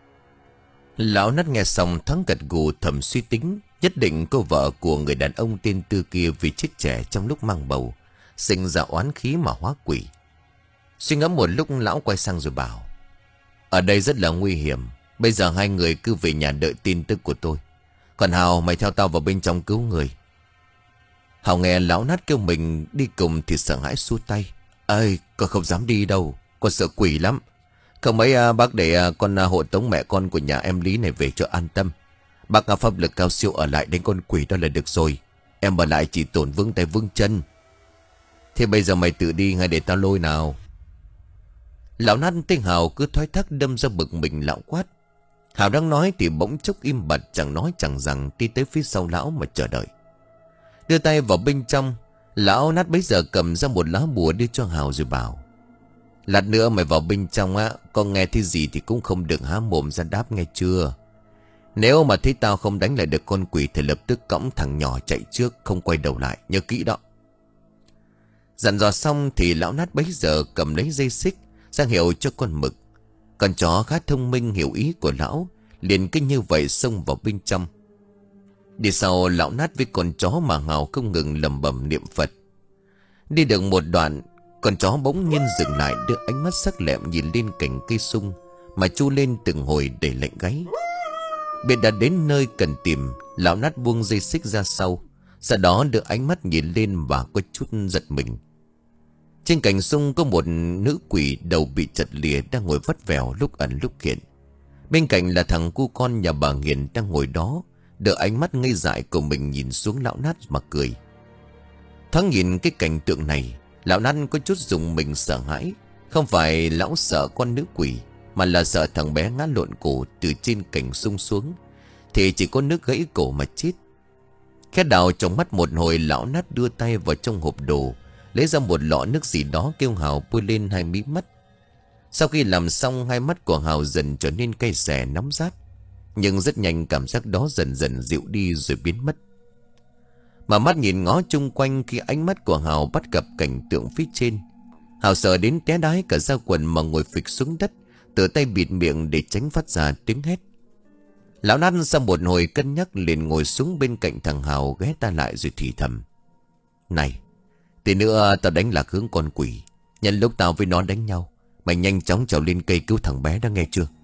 Lão Nát nghe xong thoáng gật gù thầm suy tính. Nhất định cô vợ của người đàn ông tên Tư kia vì chết trẻ trong lúc mang bầu, sinh ra oán khí mà hóa quỷ. Suy ngẫm một lúc, lão quay sang rồi bảo: "Ở đây rất là nguy hiểm. Bây giờ hai người cứ về nhà đợi tin tức của tôi. Còn Hào, mày theo tao vào bên trong cứu người." Hào nghe lão Nát kêu mình đi cùng thì sợ hãi xua tay: "Ơi, con không dám đi đâu. Con sợ quỷ lắm. Không mấy à, bác để à, con à, hộ tống mẹ con của nhà em Lý này về cho an tâm. Bác à, pháp lực cao siêu ở lại đánh con quỷ đó là được rồi. Em ở lại chỉ tổn vướng tay vướng chân. Thế bây giờ mày tự đi hay để tao lôi nào?" Lão Nát tên Hào cứ thoái thác đâm ra bực mình. Lão quát. Hào đang nói thì bỗng chốc im bặt, chẳng nói chẳng rằng đi tới phía sau lão mà chờ đợi. Đưa tay vào bên trong, lão Nát bấy giờ cầm ra một lá bùa đưa cho Hào rồi bảo: "Lát nữa mày vào bên trong á, con nghe thấy gì thì cũng không được há mồm ra đáp, nghe chưa? Nếu mà thấy tao không đánh lại được con quỷ thì lập tức cõng thằng nhỏ chạy trước, không quay đầu lại, nhớ kỹ đó." Dặn dò xong thì lão Nát bấy giờ cầm lấy dây xích ra hiệu cho con Mực. Con chó khá thông minh hiểu ý của lão, liền kinh như vậy xông vào bên trong. Đi sau lão Nát với con chó mà Hào không ngừng lẩm bẩm niệm Phật. Đi được một đoạn, con chó bỗng nhiên dừng lại, đưa ánh mắt sắc lẹm nhìn lên cành cây sung mà chu lên từng hồi để lạnh gáy. Biết đã đến nơi cần tìm, lão Nát buông dây xích ra sau, sau đó đưa ánh mắt nhìn lên và có chút giật mình. Trên cành sung có một nữ quỷ đầu bị chặt lìa đang ngồi vắt vẻo lúc ẩn lúc hiện. Bên cạnh là thằng cu con nhà bà Hiền đang ngồi đó, đợi ánh mắt ngây dại của mình nhìn xuống lão Nát mà cười. Thoáng nhìn cái cảnh tượng này, lão Nát có chút rùng mình sợ hãi. Không phải lão sợ con nữ quỷ, mà là sợ thằng bé ngã lộn cổ từ trên cành sung xuống thì chỉ có nước gãy cổ mà chết. Khẽ đào trong mắt một hồi, lão Nát đưa tay vào trong hộp đồ, lấy ra một lọ nước gì đó kêu Hào bôi lên hai mí mắt. Sau khi làm xong, hai mắt của Hào dần trở nên cay xè nóng rát. Nhưng rất nhanh cảm giác đó dần dần dịu đi rồi biến mất. Mà mắt nhìn ngó chung quanh, khi ánh mắt của Hào bắt gặp cảnh tượng phía trên, Hào sợ đến té đái cả ra quần mà ngồi phịch xuống đất, tự tay bịt miệng để tránh phát ra tiếng hét. Lão Nát sau một hồi cân nhắc liền ngồi xuống bên cạnh thằng Hào, ghé ta lại rồi thì thầm: "Này, tí nữa tao đánh lạc hướng con quỷ. Nhân lúc tao với nó đánh nhau, mày nhanh chóng trèo lên cây cứu thằng bé đó, nghe chưa?"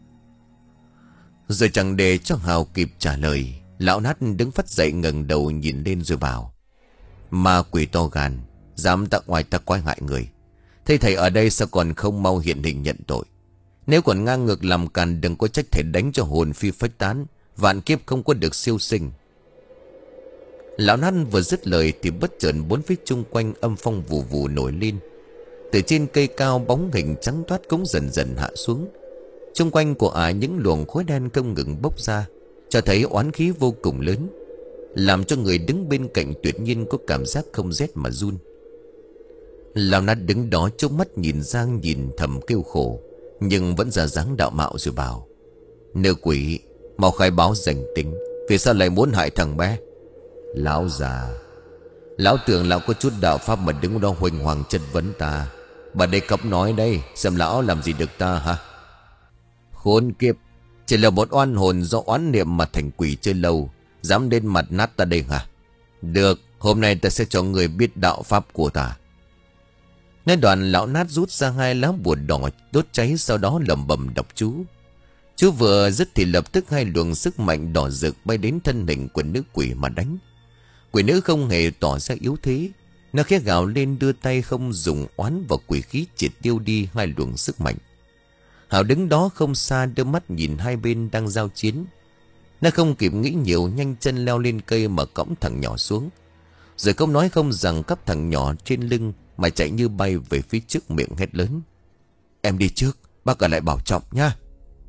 Rồi chẳng để cho Hào kịp trả lời, lão Nát đứng phắt dậy ngẩng đầu nhìn lên rồi bảo: "Ma quỷ to gan, dám ta ngoài ta quái hại người. Thế thầy ở đây sao còn không mau hiện hình nhận tội? Nếu còn ngang ngược làm càn, đừng có trách thầy đánh cho hồn phi phách tán, vạn kiếp không có được siêu sinh." Lão Nát vừa dứt lời thì bất chợt bốn phía chung quanh âm phong vù vù nổi lên. Từ trên cây cao, bóng hình trắng toát cũng dần dần hạ xuống. Chung quanh của ả những luồng khói đen không ngừng bốc ra, cho thấy oán khí vô cùng lớn, làm cho người đứng bên cạnh tuyệt nhiên có cảm giác không rét mà run. Lão Nát đứng đó chốc mắt nhìn Giang, nhìn thầm kêu khổ, nhưng vẫn ra dáng đạo mạo rồi bảo: "Nữ quỷ, mau khai báo danh tính, vì sao lại muốn hại thằng bé?" "Lão già, lão tưởng lão có chút đạo pháp mà đứng đó huỳnh hoàng chất vấn ta. Bà đây cóc nói đây, xem lão làm gì được ta hả?" "Khốn kiếp, chỉ là một oan hồn do oán niệm mà thành quỷ chơi lâu, dám lên mặt nát ta đây hả? Được, hôm nay ta sẽ cho người biết đạo pháp của ta." Nói đoạn, lão Nát rút ra hai lá bùa đỏ đốt cháy, sau đó lẩm bẩm đọc chú. Chú vừa dứt thì lập tức hai luồng sức mạnh đỏ rực bay đến thân hình của nữ quỷ mà đánh. Quỷ nữ không hề tỏ ra yếu thế, nó khẽ gào lên đưa tay không dùng oán và quỷ khí triệt tiêu đi hai luồng sức mạnh. Hào đứng đó không xa, đưa mắt nhìn hai bên đang giao chiến. Nó không kịp nghĩ nhiều, nhanh chân leo lên cây mà cõng thằng nhỏ xuống, rồi không nói không rằng cắp thằng nhỏ trên lưng mà chạy như bay về phía trước, miệng hét lớn: "Em đi trước, bác ở lại bảo trọng nha."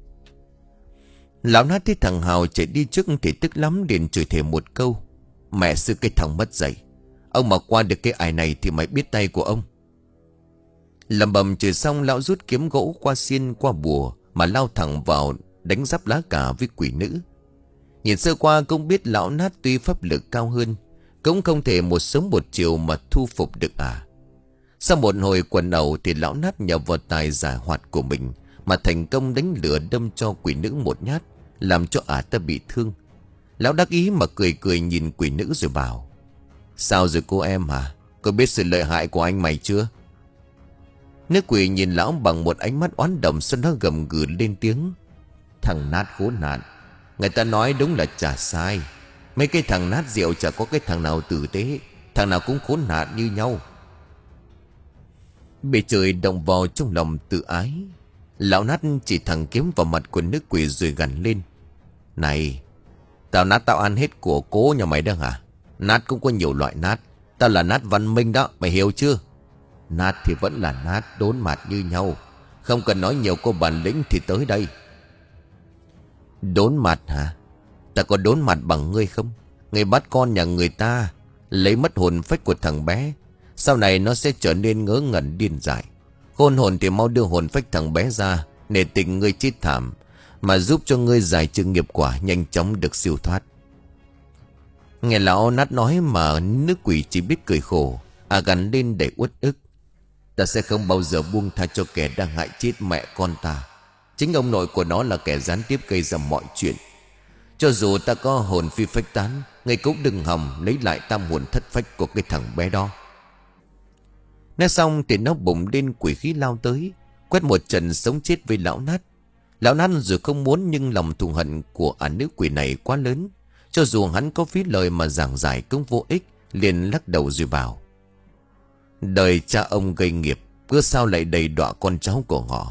Lão Nát thấy thằng Hào chạy đi trước thì tức lắm, liền chửi thề một câu: "Mẹ sư cái thằng mất dạy, ông mà qua được cái ải này thì mày biết tay của ông." Lầm bầm chửi xong, lão rút kiếm gỗ qua xiên qua bùa mà lao thẳng vào đánh giáp lá cà với quỷ nữ. Nhìn sơ qua cũng biết lão Nát tuy pháp lực cao hơn, cũng không thể một sớm một chiều mà thu phục được à. Sau một hồi quần ẩu thì lão Nát nhờ vào tài giải hoạt của mình mà thành công đánh lửa đâm cho quỷ nữ một nhát, làm cho ả ta bị thương. Lão đắc ý mà cười cười nhìn quỷ nữ rồi bảo: "Sao rồi cô em hả? Có biết sự lợi hại của anh mày chưa?" Nữ quỷ nhìn lão bằng một ánh mắt oán độc, sau đó gầm gừ lên tiếng: "Thằng Nát khốn nạn, người ta nói đúng là chả sai. Mấy cái thằng nát rượu chả có cái thằng nào tử tế, thằng nào cũng khốn nạn như nhau." Bị trời động vào trong lòng tự ái, lão Nát chỉ thẳng kiếm vào mặt của nữ quỷ rồi gằn lên: "Này, tao Nát tao ăn hết của cố nhà mày đó hả? Nát cũng có nhiều loại nát, tao là Nát văn minh đó, mày hiểu chưa? Nát thì vẫn là nát, đốn mạt như nhau, không cần nói nhiều, có bản lĩnh thì tới đây." "Đốn mặt hả? Ta có đốn mặt bằng ngươi không? Ngươi bắt con nhà người ta, lấy mất hồn phách của thằng bé, sau này nó sẽ trở nên ngớ ngẩn điên dại. Khôn hồn thì mau đưa hồn phách thằng bé ra, nể tình ngươi chết thảm, mà giúp cho ngươi giải trừ nghiệp quả, nhanh chóng được siêu thoát." Nghe lão Nát nói mà nữ quỷ chỉ biết cười khổ, à gằn lên để uất ức: "Ta sẽ không bao giờ buông tha cho kẻ đang hại chết mẹ con ta. Chính ông nội của nó là kẻ gián tiếp gây ra mọi chuyện. Cho dù ta có hồn phi phách tán, ngươi cũng đừng hòng lấy lại tam hồn thất phách của cái thằng bé đó." Nói xong thì nó bùng lên quỷ khí lao tới, quét một trận sống chết với lão Nát. Lão Nát dù không muốn, nhưng lòng thù hận của ả nữ quỷ này quá lớn, cho dù hắn có phí lời mà giảng giải cũng vô ích, liền lắc đầu rồi bảo: "Đời cha ông gây nghiệp, cứ sao lại đầy đọa con cháu của họ.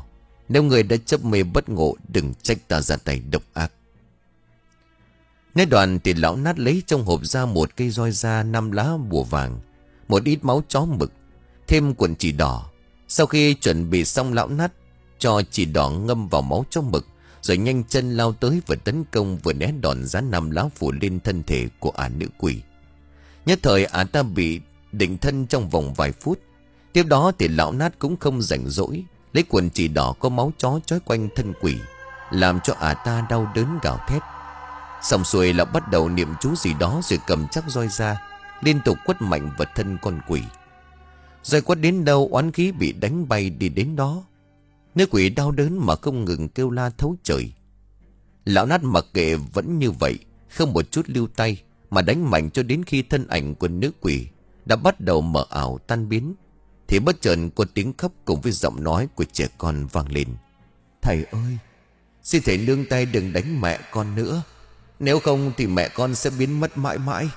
Nếu người đã chấp mê bất ngộ, đừng trách ta ra tay độc ác. Nói đoạn thì lão Nát lấy trong hộp ra một cây roi da, năm lá bùa vàng, một ít máu chó mực, thêm cuộn chỉ đỏ. Sau khi chuẩn bị xong, lão Nát cho chỉ đỏ ngâm vào máu chó mực, rồi nhanh chân lao tới và tấn công, vừa né đòn giã năm lá phủ lên thân thể của ả nữ quỷ. Nhất thời ả ta bị định thân trong vòng vài phút. Tiếp đó thì lão Nát cũng không rảnh rỗi, lấy cuộn chỉ đỏ có máu chó trói quanh thân quỷ, làm cho ả ta đau đớn gào thét. Xong xuôi lão bắt đầu niệm chú gì đó, rồi cầm chắc roi ra, liên tục quất mạnh vào thân con quỷ. Rồi quất đến đâu oán khí bị đánh bay đi đến đó. Nữ quỷ đau đớn mà không ngừng kêu la thấu trời. Lão Nát mặc kệ vẫn như vậy, không một chút lưu tay, mà đánh mạnh cho đến khi thân ảnh của nữ quỷ đã bắt đầu mờ ảo tan biến, thì bất chợt có tiếng khóc cùng với giọng nói của trẻ con vang lên. Thầy ơi, xin thầy nương tay đừng đánh mẹ con nữa, nếu không thì mẹ con sẽ biến mất mãi mãi.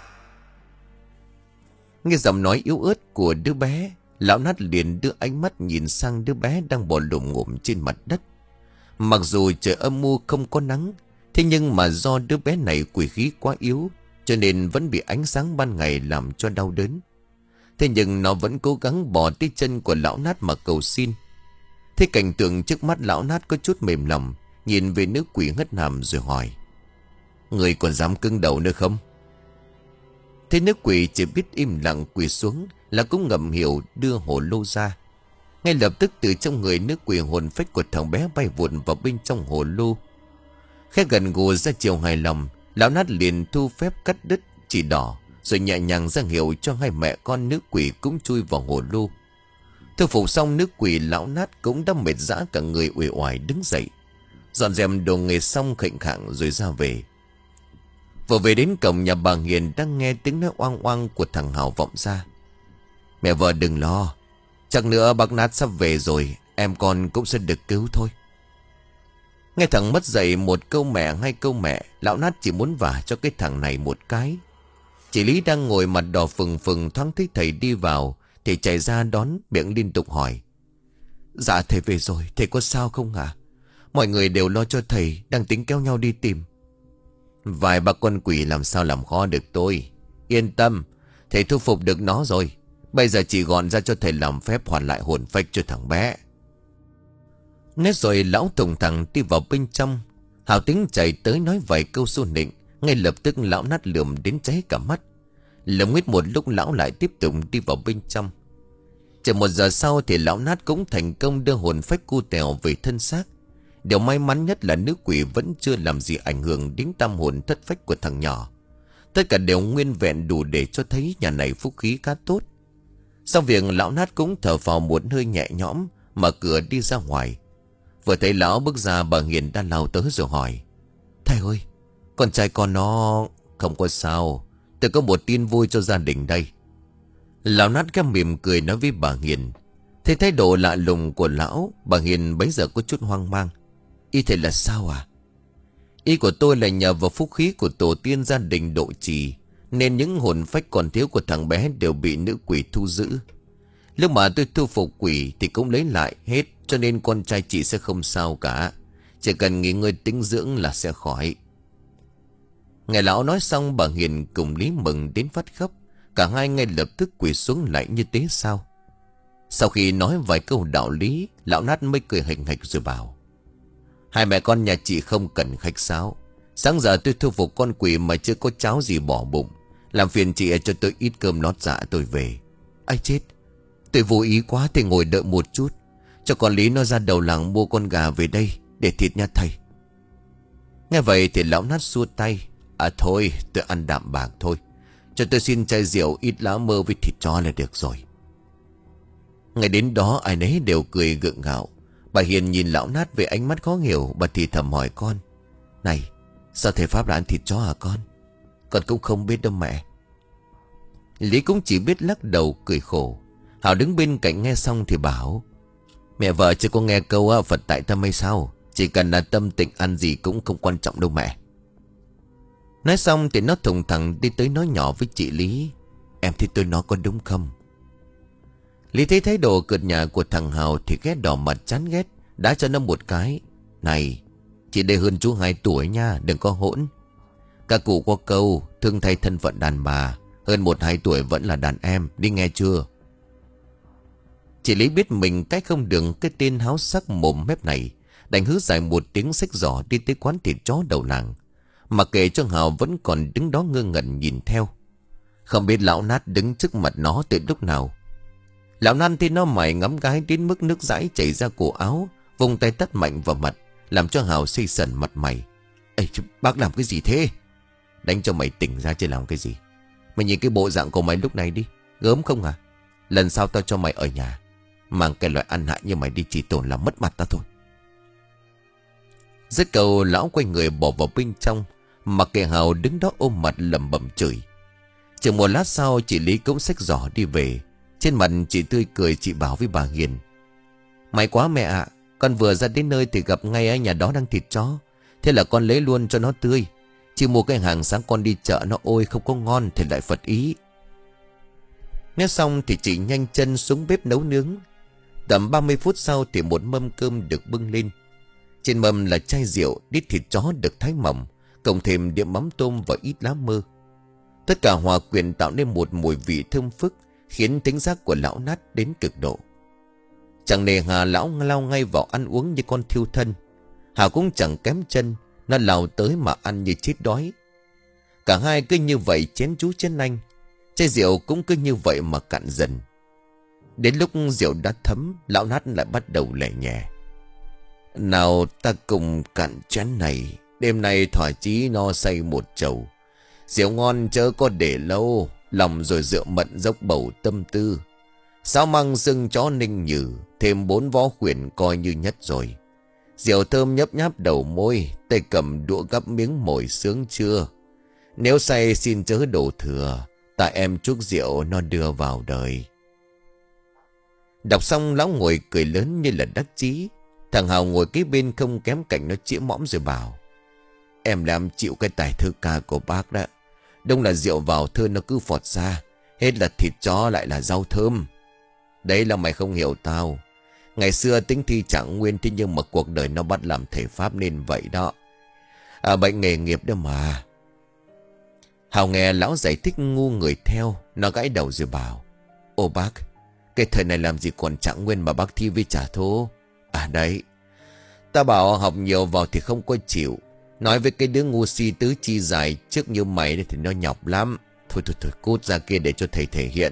Nghe giọng nói yếu ớt của đứa bé, lão Nát liền đưa ánh mắt nhìn sang đứa bé đang bò lồm ngổm trên mặt đất. Mặc dù trời âm u không có nắng, thế nhưng mà do đứa bé này quỷ khí quá yếu, cho nên vẫn bị ánh sáng ban ngày làm cho đau đớn. Thế nhưng nó vẫn cố gắng bò tới chân của lão Nát mà cầu xin. Thế cảnh tượng trước mắt, lão Nát có chút mềm lòng, nhìn về nữ quỷ ngất nằm rồi hỏi: Người còn dám cứng đầu nữa không? Thế nữ quỷ chỉ biết im lặng quỳ xuống, là cũng ngầm hiểu đưa hồ lô ra. Ngay lập tức từ trong người nữ quỷ, hồn phách của thằng bé bay vụn vào bên trong hồ lô. Khẽ gần gù ra chiều hài lòng, lão Nát liền thu phép cắt đứt chỉ đỏ, rồi nhẹ nhàng ra hiệu cho hai mẹ con nữ quỷ cũng chui vào hồ lô. Thu phục xong nữ quỷ, lão Nát cũng đã mệt rã cả người, uể oải đứng dậy, dọn dẹp đồ nghề xong khệnh khạng rồi ra về. Vừa về đến cổng nhà bà Hiền, đang nghe tiếng nói oang oang của thằng Hào vọng ra. Mẹ vợ đừng lo, chắc nữa bác Nát sắp về rồi, em con cũng sẽ được cứu thôi. Nghe thằng mất dậy một câu mẹ hai câu mẹ, lão Nát chỉ muốn vả cho cái thằng này một cái. Chị Lý đang ngồi mặt đỏ phừng phừng, thoáng thấy thầy đi vào thì chạy ra đón, miệng liên tục hỏi: Dạ thầy về rồi, thầy có sao không ạ? À? Mọi người đều lo cho thầy, đang tính kéo nhau đi tìm. Vài ba con quỷ làm sao làm khó được tôi. Yên tâm, thầy thu phục được nó rồi. Bây giờ chỉ gọn ra cho thầy làm phép hoàn lại hồn phách cho thằng bé. Nói rồi lão thùng thẳng đi vào bên trong. Hào Tính chạy tới nói vài câu xô nịnh. Ngay lập tức lão Nát lườm đến cháy cả mắt. Lầm nguyết một lúc, lão lại tiếp tục đi vào bên trong. Chừng một giờ sau thì lão Nát cũng thành công đưa hồn phách cu tèo về thân xác. Điều may mắn nhất là nữ quỷ vẫn chưa làm gì ảnh hưởng đến tâm hồn thất phách của thằng nhỏ. Tất cả đều nguyên vẹn, đủ để cho thấy nhà này phúc khí khá tốt. Sau việc, lão Nát cũng thở phào một hơi nhẹ nhõm, mở cửa đi ra ngoài. Vừa thấy lão bước ra, bà Hiền đã lao tới rồi hỏi: Thầy ơi, con trai con nó không có sao, tôi có một tin vui cho gia đình đây. Lão Nát cái mỉm cười nói với bà Hiền. Thấy thái độ lạ lùng của lão, bà Hiền bấy giờ có chút hoang mang. Ý thầy là sao à? Ý của tôi là nhờ vào phúc khí của tổ tiên gia đình độ trì, nên những hồn phách còn thiếu của thằng bé đều bị nữ quỷ thu giữ. Lúc mà tôi thu phục quỷ thì cũng lấy lại hết, cho nên con trai chị sẽ không sao cả. Chỉ cần nghỉ ngơi tĩnh dưỡng là sẽ khỏi. Nghe lão nói xong, bà Hiền cùng Lý mừng đến phát khóc. Cả hai ngay lập tức quỳ xuống lại như thế sao. Sau khi nói vài câu đạo lý, lão Nát mới cười hình hạch rồi bảo: Hai mẹ con nhà chị không cần khách sáo. Sáng giờ tôi thu phục con quỷ mà chưa có cháo gì bỏ bụng. Làm phiền chị cho tôi ít cơm lót dạ tôi về. Ai chết, tôi vô ý quá, thì ngồi đợi một chút, cho con Lý nó ra đầu làng mua con gà về đây để thịt nha thầy. Nghe vậy thì lão Nát xua tay: À thôi, tôi ăn đạm bạc thôi. Cho tôi xin chai rượu, ít lá mơ với thịt chó là được rồi. Ngày đến đó ai nấy đều cười gượng gạo. Bà Hiền nhìn lão Nát với ánh mắt khó hiểu. Bà thì thầm hỏi con: Này, sao thầy Pháp lại ăn thịt chó hả con? Con cũng không biết đâu mẹ. Lý cũng chỉ biết lắc đầu cười khổ. Hảo đứng bên cạnh nghe xong thì bảo: Mẹ vợ chưa có nghe câu Phật tại tâm hay sao? Chỉ cần là tâm tịnh, ăn gì cũng không quan trọng đâu mẹ. Nói xong thì nó thùng thẳng đi tới nói nhỏ với chị Lý: Em thấy tôi nói có đúng không? Lý thấy thái độ cợt nhả của thằng Hào thì ghét đỏ mặt chán ghét, Đá cho nó một cái. Này, chị đây hơn chú hai tuổi nha, đừng có hỗn. Các cụ có câu thương thay thân phận đàn bà, hơn một hai tuổi vẫn là đàn em, đi nghe chưa? Chị Lý biết mình cách không được cái tên háo sắc mồm mép này, đành hứ dài một tiếng xách giỏ đi tới quán thịt chó đầu làng. Mà kệ cho Hào vẫn còn đứng đó ngơ ngẩn nhìn theo. Không biết lão Nát đứng trước mặt nó từ lúc nào. Lão Nan thì nó mày ngắm gái đến mức nước dãi chảy ra cổ áo, vùng tay tát mạnh vào mặt, làm cho Hào xây sần mặt mày. Ê, bác làm cái gì thế? Đánh cho mày tỉnh ra chứ làm cái gì? Mày nhìn cái bộ dạng của mày lúc này đi, gớm không à? Lần sau tao cho mày ở nhà, mang cái loại ăn hại như mày đi chỉ tổn làm mất mặt tao thôi. Dứt câu lão quay người bỏ vào bên trong, mặc kệ Hào đứng đó ôm mặt lẩm bẩm chửi. Chừng một lát sau chị Lý cũng xách giỏ đi về. Trên mặt chị tươi cười, chị bảo với bà Hiền: May quá mẹ ạ, con vừa ra đến nơi thì gặp ngay ở nhà đó đang thịt chó. Thế là con lấy luôn cho nó tươi. Chỉ mua cái hàng sáng con đi chợ nó ôi không có ngon thì lại phật ý. Nghe xong thì chị nhanh chân xuống bếp nấu nướng. Tầm ba mươi phút sau thì một mâm cơm được bưng lên. Trên mâm là chai rượu, đít thịt chó được thái mỏng, cộng thêm đĩa mắm tôm và ít lá mơ. Tất cả hòa quyện tạo nên một mùi vị thơm phức, khiến tính giác của lão Nát đến cực độ. Chẳng nề hà lão lao ngay vào ăn uống như con thiêu thân. Hà cũng chẳng kém chân, nó lao tới mà ăn như chết đói. Cả hai cứ như vậy chén chú chén anh. Chai rượu cũng cứ như vậy mà cạn dần. Đến lúc rượu đã thấm, lão Nát lại bắt đầu lẻ nhẹ: Nào ta cùng cạn chén này, đêm nay thỏa chí no say một chầu. Rượu ngon chớ có để lâu, lòng rồi rượu mận dốc bầu tâm tư. Sao măng xưng chó ninh nhừ, thêm bốn vó khuyển coi như nhất rồi. Rượu thơm nhấp nháp đầu môi, tay cầm đũa gắp miếng mồi sướng chưa. Nếu say xin chớ đổ thừa, tại em chuốc rượu nó đưa vào đời. Đọc xong lão ngồi cười lớn như là đắc chí. Thằng Hào ngồi kế bên không kém cạnh nó chĩa mõm rồi bảo: Em làm chịu cái tài thơ ca của bác đó. Đông là rượu vào thơ nó cứ phọt ra, hết là thịt chó lại là rau thơm. Đấy là mày không hiểu tao. Ngày xưa tính thi chẳng nguyên, thế nhưng mà cuộc đời nó bắt làm thể pháp nên vậy đó. À, bệnh nghề nghiệp đó mà. Hào nghe lão giải thích ngu người theo, nó gãi đầu rồi bảo: Ô bác, cái thời này làm gì còn trạng nguyên mà bác thi với trả thố. À đấy, ta bảo học nhiều vào thì không có chịu. Nói với cái đứa ngu si tứ chi dài trước như mày thì nó nhọc lắm. Thôi thôi thôi, cút ra kia để cho thầy thể hiện.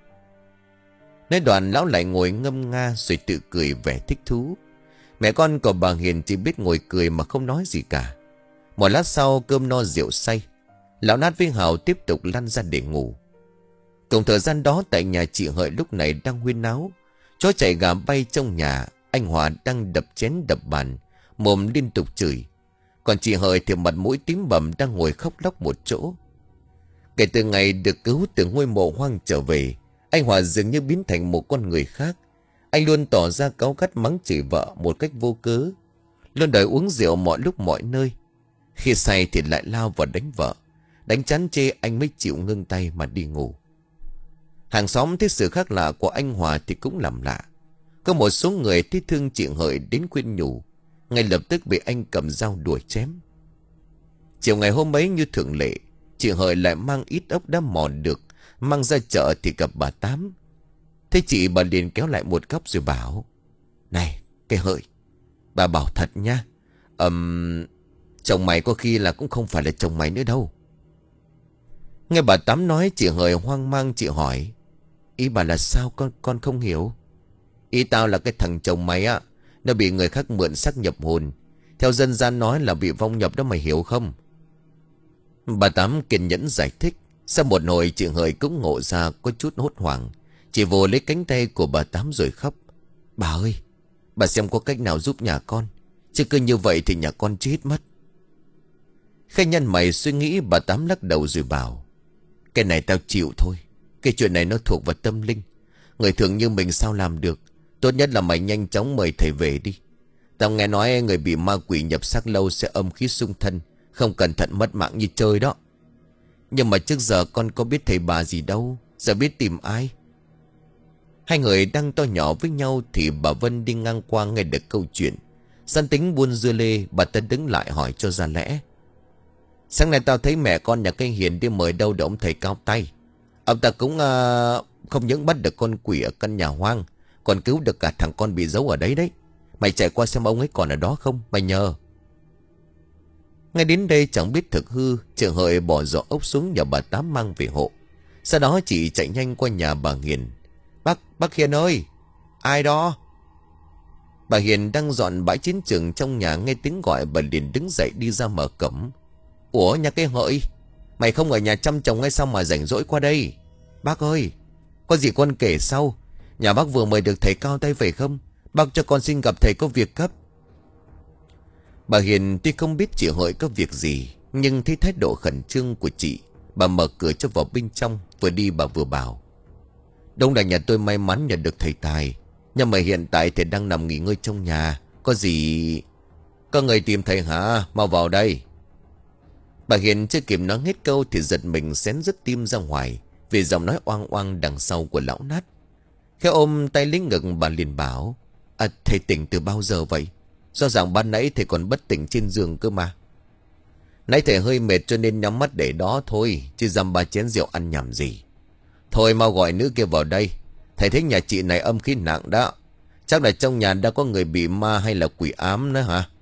Nói đoạn lão lại ngồi ngâm nga rồi tự cười vẻ thích thú. Mẹ con của bà Hiền chỉ biết ngồi cười mà không nói gì cả. Một lát sau cơm no rượu say, lão Nát với Hào tiếp tục lăn ra để ngủ. Cùng thời gian đó tại nhà chị Hợi lúc này đang huyên náo. Chó chạy gà bay trong nhà. Anh Hòa đang đập chén đập bàn, mồm liên tục chửi. Còn chị Hợi thì mặt mũi tím bầm đang ngồi khóc lóc một chỗ. Kể từ ngày được cứu từ ngôi mộ hoang trở về, anh Hòa dường như biến thành một con người khác. Anh luôn tỏ ra cáu gắt mắng chửi vợ một cách vô cớ, luôn đòi uống rượu mọi lúc mọi nơi. Khi say thì lại lao vào đánh vợ. Đánh chán chê anh mới chịu ngưng tay mà đi ngủ. Hàng xóm thấy sự khác lạ của anh Hòa thì cũng làm lạ. Có một số người thấy thương chị Hợi đến khuyên nhủ, ngay lập tức bị anh cầm dao đuổi chém. Chiều ngày hôm ấy như thường lệ, chị Hợi lại mang ít ốc đã mòn được mang ra chợ thì gặp bà Tám. Thế chị bà liền kéo lại một góc rồi bảo: Này cái Hợi, bà bảo thật nha, um, chồng mày có khi là cũng không phải là chồng mày nữa đâu. Nghe bà Tám nói chị Hợi hoang mang, chị hỏi: Ý bà là sao con con không hiểu. Ý tao là cái thằng chồng mày á, nó bị người khác mượn xác nhập hồn. Theo dân gian nói là bị vong nhập đó, mày hiểu không? Bà Tám kiên nhẫn giải thích. Sau một hồi chị Hợi cũng ngộ ra có chút hốt hoảng. Chị vồ lấy cánh tay của bà Tám rồi khóc: Bà ơi, bà xem có cách nào giúp nhà con, chứ cứ như vậy thì nhà con chết mất. Khai nhân mày suy nghĩ, bà Tám lắc đầu rồi bảo: Cái này tao chịu thôi. Cái chuyện này nó thuộc vào tâm linh. Người thường như mình sao làm được. Tốt nhất là mày nhanh chóng mời thầy về đi. Tao nghe nói người bị ma quỷ nhập xác lâu sẽ âm khí xung thân, không cẩn thận mất mạng như chơi đó. Nhưng mà trước giờ con có biết thầy bà gì đâu, giờ biết tìm ai. Hai người đang to nhỏ với nhau thì bà Vân đi ngang qua nghe được câu chuyện. Sẵn tính buôn dưa lê, bà ta đứng lại hỏi cho ra lẽ. Sáng nay tao thấy mẹ con nhà cây Hiền đi mời đâu để ông thầy cao tay. Ông ta cũng uh, không những bắt được con quỷ ở căn nhà hoang, còn cứu được cả thằng con bị giấu ở đấy đấy. Mày chạy qua xem ông ấy còn ở đó không, mày nhờ. Ngay đến đây chẳng biết thực hư, chị Hợi bỏ giỏ ốc xuống nhờ bà Tám mang về hộ. Sau đó chị chạy nhanh qua nhà bà Hiền. Bác, bác Hiền ơi! Ai đó? Bà Hiền đang dọn bãi chiến trường trong nhà, nghe tiếng gọi bà liền đứng dậy đi ra mở cổng. Ủa nhà cây Hợi, mày không ở nhà chăm chồng hay sao mà rảnh rỗi qua đây? Bác ơi, có gì con kể sau. Nhà bác vừa mời được thầy cao tay phải không? Bác cho con xin gặp thầy có việc cấp. Bà Hiền tuy không biết chị Hợi có việc gì, nhưng thấy thái độ khẩn trương của chị, bà mở cửa cho vào bên trong. Vừa đi bà vừa bảo. Đông là nhà tôi may mắn nhận được thầy tài, nhưng mà hiện tại thầy đang nằm nghỉ ngơi trong nhà. Có gì... Có người tìm thầy hả? Mau vào đây. Bà Hiền chưa kịp nói hết câu thì giật mình xén rứt tim ra ngoài vì giọng nói oang oang đằng sau của lão Nát. Khi ôm tay lấy ngực bà liền bảo. À, thầy tỉnh từ bao giờ vậy? Do rằng ban nãy thầy còn bất tỉnh trên giường cơ mà. Nãy thầy hơi mệt cho nên nhắm mắt để đó thôi, chứ dăm ba chén rượu ăn nhầm gì. Thôi mau gọi nữ kia vào đây. Thầy thấy nhà chị này âm khí nặng đó. Chắc là trong nhà đã có người bị ma hay là quỷ ám nữa hả?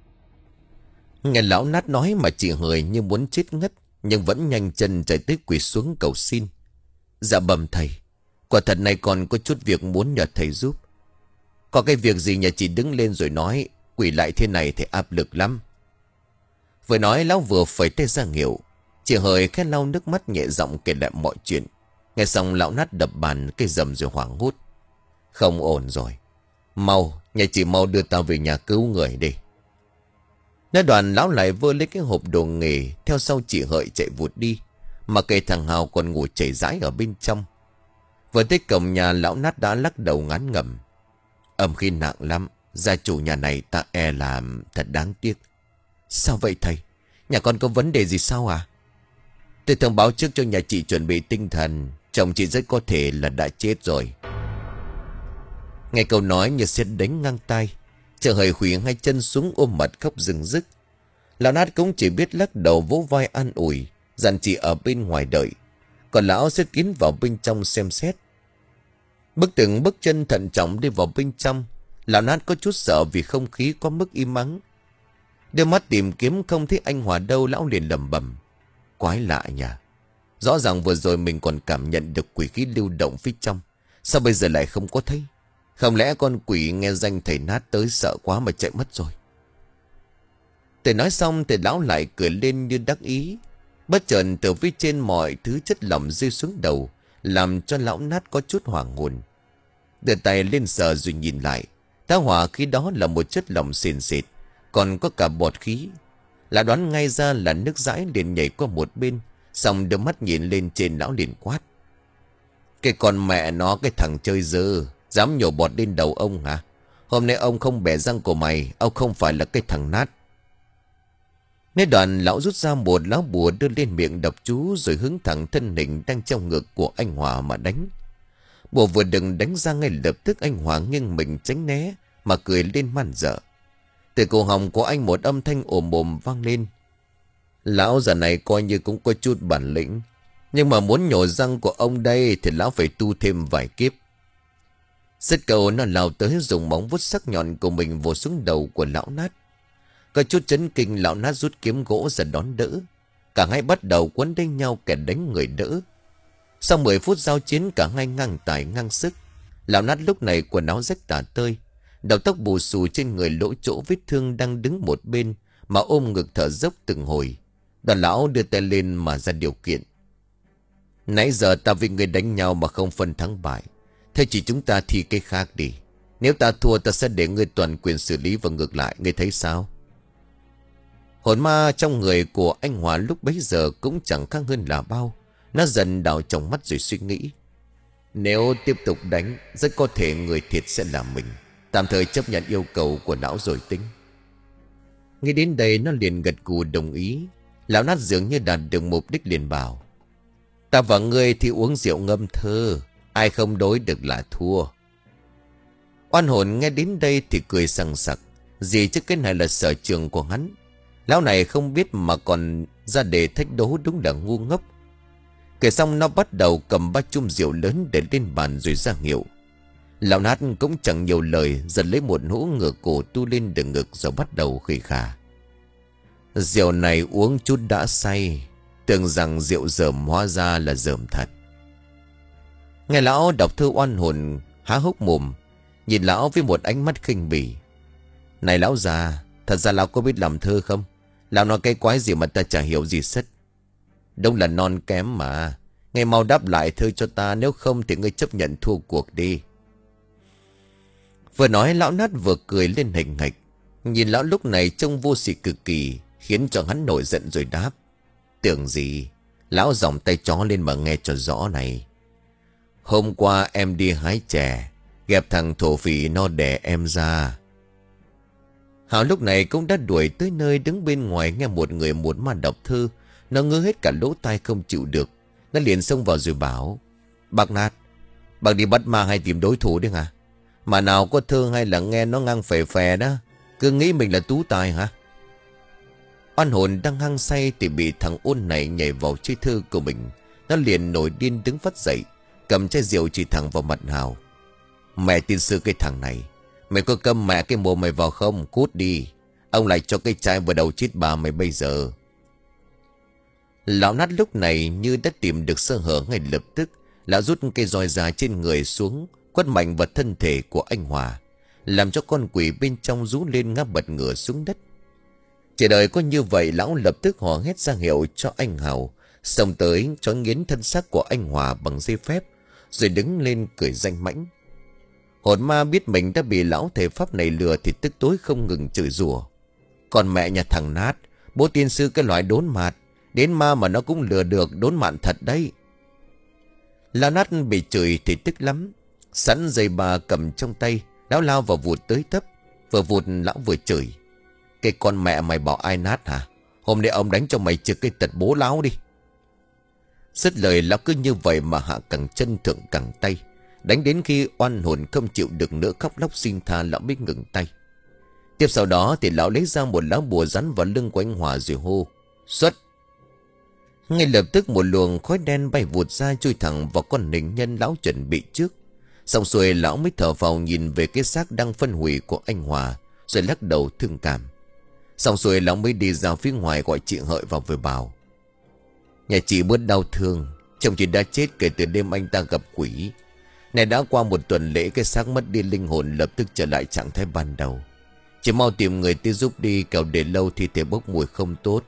Nghe lão Nát nói mà chị Hời như muốn chết ngất, nhưng vẫn nhanh chân chạy tới quỳ xuống cầu xin. Dạ bẩm thầy, quả thật này còn có chút việc muốn nhờ thầy giúp. Có cái việc gì nhà chị đứng lên rồi nói. Quỷ lại thế này thì áp lực lắm. Vừa nói lão vừa phẩy tay ra hiệu. Chị Hời khẽ lau nước mắt nhẹ giọng kể lại mọi chuyện. Nghe xong lão Nát đập bàn cây rầm rồi hoảng hốt. Không ổn rồi. Mau, nhà chị mau đưa tao về nhà cứu người đi. Nói đoạn lão lại vơ lấy cái hộp đồ nghề, theo sau chị Hợi chạy vụt đi. Mà cây thằng Hào còn ngủ chảy rãi ở bên trong. Vừa tới cổng nhà lão Nát đã lắc đầu ngán ngẩm. Âm khí nặng lắm. Gia chủ nhà này ta e là thật đáng tiếc. Sao vậy thầy? Nhà con có vấn đề gì sao à? Tôi thông báo trước cho nhà chị chuẩn bị tinh thần. Chồng chị rất có thể là đã chết rồi. Nghe câu nói như sét đánh ngang tai. Chờ Hời khủy hai chân xuống ôm mặt khóc rưng rức. Lão Nát cũng chỉ biết lắc đầu vỗ vai an ủi, dặn chị ở bên ngoài đợi. Còn lão xếp kín vào bên trong xem xét. Bước từng bước chân thận trọng đi vào bên trong. Lão Nát có chút sợ vì không khí có mức im ắng. Đưa mắt tìm kiếm không thấy anh Hòa đâu, lão liền lẩm bẩm. Quái lạ nhỉ. Rõ ràng vừa rồi mình còn cảm nhận được quỷ khí lưu động phía trong. Sao bây giờ lại không có thấy? Không lẽ con quỷ nghe danh thầy Nát tới sợ quá mà chạy mất rồi? Thầy nói xong thì lão lại cười lên như đắc ý. Bất chợt từ phía trên mọi thứ chất lỏng rơi xuống đầu, làm cho lão Nát có chút hoảng hồn. Đưa tay lên sờ rồi nhìn lại. Tá hỏa khí đó là một chất lỏng sền sệt, còn có cả bọt khí. Lão đoán ngay ra là nước dãi, liền nhảy qua một bên. Xong đưa mắt nhìn lên trên, lão liền quát. Cái con mẹ nó, cái thằng chơi dơ, dám nhổ bọt lên đầu ông hả? Hôm nay ông không bẻ răng của mày, ông không phải là cái thằng Nát. Nói đoạn lão rút ra một lá bùa đưa lên miệng đọc chú, rồi hướng thẳng thân hình đang trong ngực của anh Hòa mà đánh. Bùa vừa đừng đánh ra, ngay lập tức anh Hòa nghiêng mình tránh né mà cười lên man dợ. Từ cổ họng của anh một âm thanh ồm ồm vang lên. Lão già này coi như cũng có chút bản lĩnh, nhưng mà muốn nhổ răng của ông đây thì lão phải tu thêm vài kiếp. Dứt câu nó lao tới dùng móng vuốt sắc nhọn của mình vồ xuống đầu của lão Nát. Có chút chấn kinh, lão Nát rút kiếm gỗ ra đón đỡ. Cả hai bắt đầu quấn đánh nhau, kẻ đánh người đỡ. Sau mười phút giao chiến cả hai ngang tài ngang sức. Lão Nát lúc này quần áo rách tả tơi, đầu tóc bù xù trên người lỗ chỗ vết thương, đang đứng một bên mà ôm ngực thở dốc từng hồi. Đoàn lão đưa tay lên mà ra điều kiện. Nãy giờ ta với người đánh nhau mà không phân thắng bại, thế chỉ chúng ta thì cái khác đi. Nếu ta thua ta sẽ để ngươi toàn quyền xử lý, và ngược lại, ngươi thấy sao? Hồn ma trong người của anh Hòa lúc bấy giờ cũng chẳng khác hơn là bao. Nó dần đảo trong mắt rồi suy nghĩ. Nếu tiếp tục đánh, rất có thể người thiệt sẽ là mình. Tạm thời chấp nhận yêu cầu của lão rồi tính. Nghe đến đây nó liền gật gù đồng ý. Lão Nát dường như đạt được mục đích liền bảo. Ta và ngươi thì uống rượu ngâm thơ, Ai không đối được là thua. Oan hồn nghe đến đây thì cười sằng sặc. Gì chứ cái này là sở trường của hắn. Lão này không biết mà còn ra đề thách đố, đúng là ngu ngốc. Kể xong nó bắt đầu cầm ba chum rượu lớn để lên bàn rồi ra hiệu. Lão Nát cũng chẳng nhiều lời, giật lấy một hũ ngửa cổ tu lên đường ngực rồi bắt đầu khì khà. Rượu này uống chút đã say, tưởng rằng rượu dởm hóa ra là dởm thật. Nghe lão đọc thư oan hồn há hốc mồm, nhìn lão với một ánh mắt khinh bỉ. Này lão già, thật ra lão có biết làm thơ không? Lão nói cái quái gì mà ta chả hiểu gì sất. Đúng là non kém mà. Ngay mau đáp lại thơ cho ta, nếu không thì ngươi chấp nhận thua cuộc đi. Vừa nói lão Nát vừa cười lên hình hạch. Nhìn lão lúc này trông vô sỉ cực kỳ, khiến cho hắn nổi giận rồi đáp. Tưởng gì? Lão giỏng tay chó lên mà nghe cho rõ này. Hôm qua em đi hái chè, gặp thằng thổ phỉ nó đẻ em ra. Hảo lúc này cũng đã đuổi tới nơi, đứng bên ngoài nghe một người một ma đọc thư. Nó ngứa hết cả lỗ tai không chịu được. Nó liền xông vào rồi bảo: Bác Nát, bác đi bắt ma hay tìm đối thủ đấy hả? Mà nào có thơ hay là nghe nó ngang phè phè đó, cứ nghĩ mình là tú tài hả? Oan hồn đang hăng say thì bị thằng ôn này nhảy vào chơi thơ của mình. Nó liền nổi điên đứng phát dậy, cầm chai rượu chỉ thẳng vào mặt Hào. Mẹ tin sư cái thằng này, mày có câm mẹ cái mồm mày vào không? Cút đi, ông lại cho cái chai vào đầu chết bà mày bây giờ. Lão Nát lúc này như đã tìm được sơ hở, ngay lập tức lão rút cây roi ra trên người xuống, quất mạnh vào thân thể của anh Hòa, làm cho con quỷ bên trong rú lên ngã bật ngửa xuống đất. Chỉ đợi có như vậy, lão lập tức hò hét ra hiệu cho anh Hào xông tới chói nghiến thân xác của anh Hòa bằng dây phép, rồi đứng lên cười danh mãnh. Hồn ma biết mình đã bị lão thể pháp này lừa thì tức tối không ngừng chửi rủa. Còn mẹ nhà thằng Nát, bố tiên sư cái loại đốn mạt, đến ma mà nó cũng lừa được, đốn mạn thật đấy. Lão Nát bị chửi thì tức lắm. Sẵn dây bà cầm trong tay, lão lao vào vụt tới tấp. Vừa vụt lão vừa chửi: Cái con mẹ mày bảo ai Nát hả? Hôm nay ông đánh cho mày trực cái tật bố lão đi. Dứt lời lão cứ như vậy mà hạ cẳng chân thượng cẳng tay, đánh đến khi oan hồn không chịu được nữa khóc lóc xin tha, lão mới ngừng tay. Tiếp sau đó thì lão lấy ra một lá bùa dán vào lưng của anh Hòa rồi hô: Xuất! Ngay lập tức một luồng khói đen bay vụt ra, chui thẳng vào con hình nhân lão chuẩn bị trước. Xong xuôi lão mới thở phào nhìn về cái xác đang phân hủy của anh Hòa, rồi lắc đầu thương cảm. Xong xuôi lão mới đi ra phía ngoài gọi chị Hợi vào vừa bảo: Nhà chị bớt đau thương, chồng chị đã chết kể từ đêm anh ta gặp quỷ. Này đã qua một tuần lễ, cái xác mất đi linh hồn lập tức trở lại trạng thái ban đầu. Chị mau tìm người tới giúp đi, kẻo để lâu thì thể bốc mùi không tốt.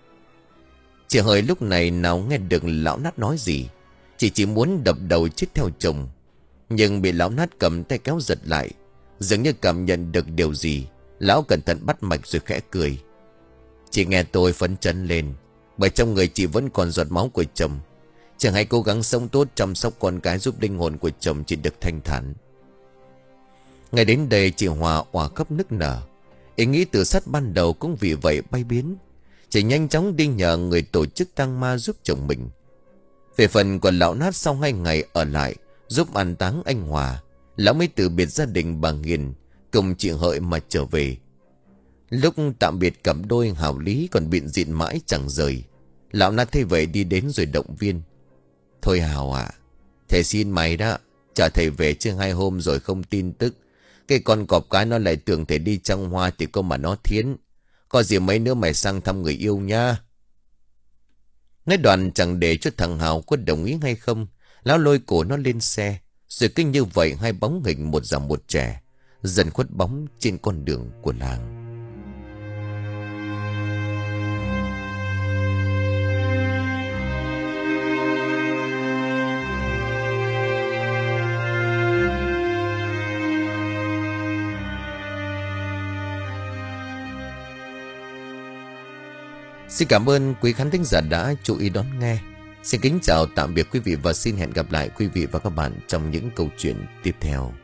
Chị Hợi lúc này nào nghe được lão Nát nói gì, chị chỉ muốn đập đầu chết theo chồng, nhưng bị lão Nát cầm tay kéo giật lại. Dường như cảm nhận được điều gì, lão cẩn thận bắt mạch rồi khẽ cười: Chị nghe tôi phấn chấn lên, bởi trong người chị vẫn còn giọt máu của chồng. Chẳng hãy cố gắng sống tốt, chăm sóc con cái, giúp linh hồn của chồng chị được thanh thản. Ngày đến đây chị Hòa òa khóc nức nở. Ý nghĩ tự sát ban đầu cũng vì vậy bay biến. Chị nhanh chóng đi nhờ người tổ chức tang ma giúp chồng mình. Về phần của lão Nát, sau hai ngày ở lại giúp an táng anh Hòa, lão mới từ biệt gia đình bà Nghiền cùng chị Hợi mà trở về. Lúc tạm biệt cặp đôi, Hảo Lý còn bịn dịn mãi chẳng rời. Lão Nát thấy vậy đi đến rồi động viên: Thôi Hào ạ, à, thầy xin mày đó, chờ thầy về chứ hai hôm rồi không tin tức. Cái con cọp cái nó lại tưởng thầy đi trăng hoa thì có mà nó thiến. Có gì mấy nữa mày sang thăm người yêu nha. Nói đoạn chẳng để cho thằng Hào có đồng ý hay không, lão lôi cổ nó lên xe. Rồi kinh như vậy hai bóng hình một già một trẻ dần khuất bóng trên con đường của làng. Xin cảm ơn quý khán thính giả đã chú ý đón nghe. Xin kính chào tạm biệt quý vị và xin hẹn gặp lại quý vị và các bạn trong những câu chuyện tiếp theo.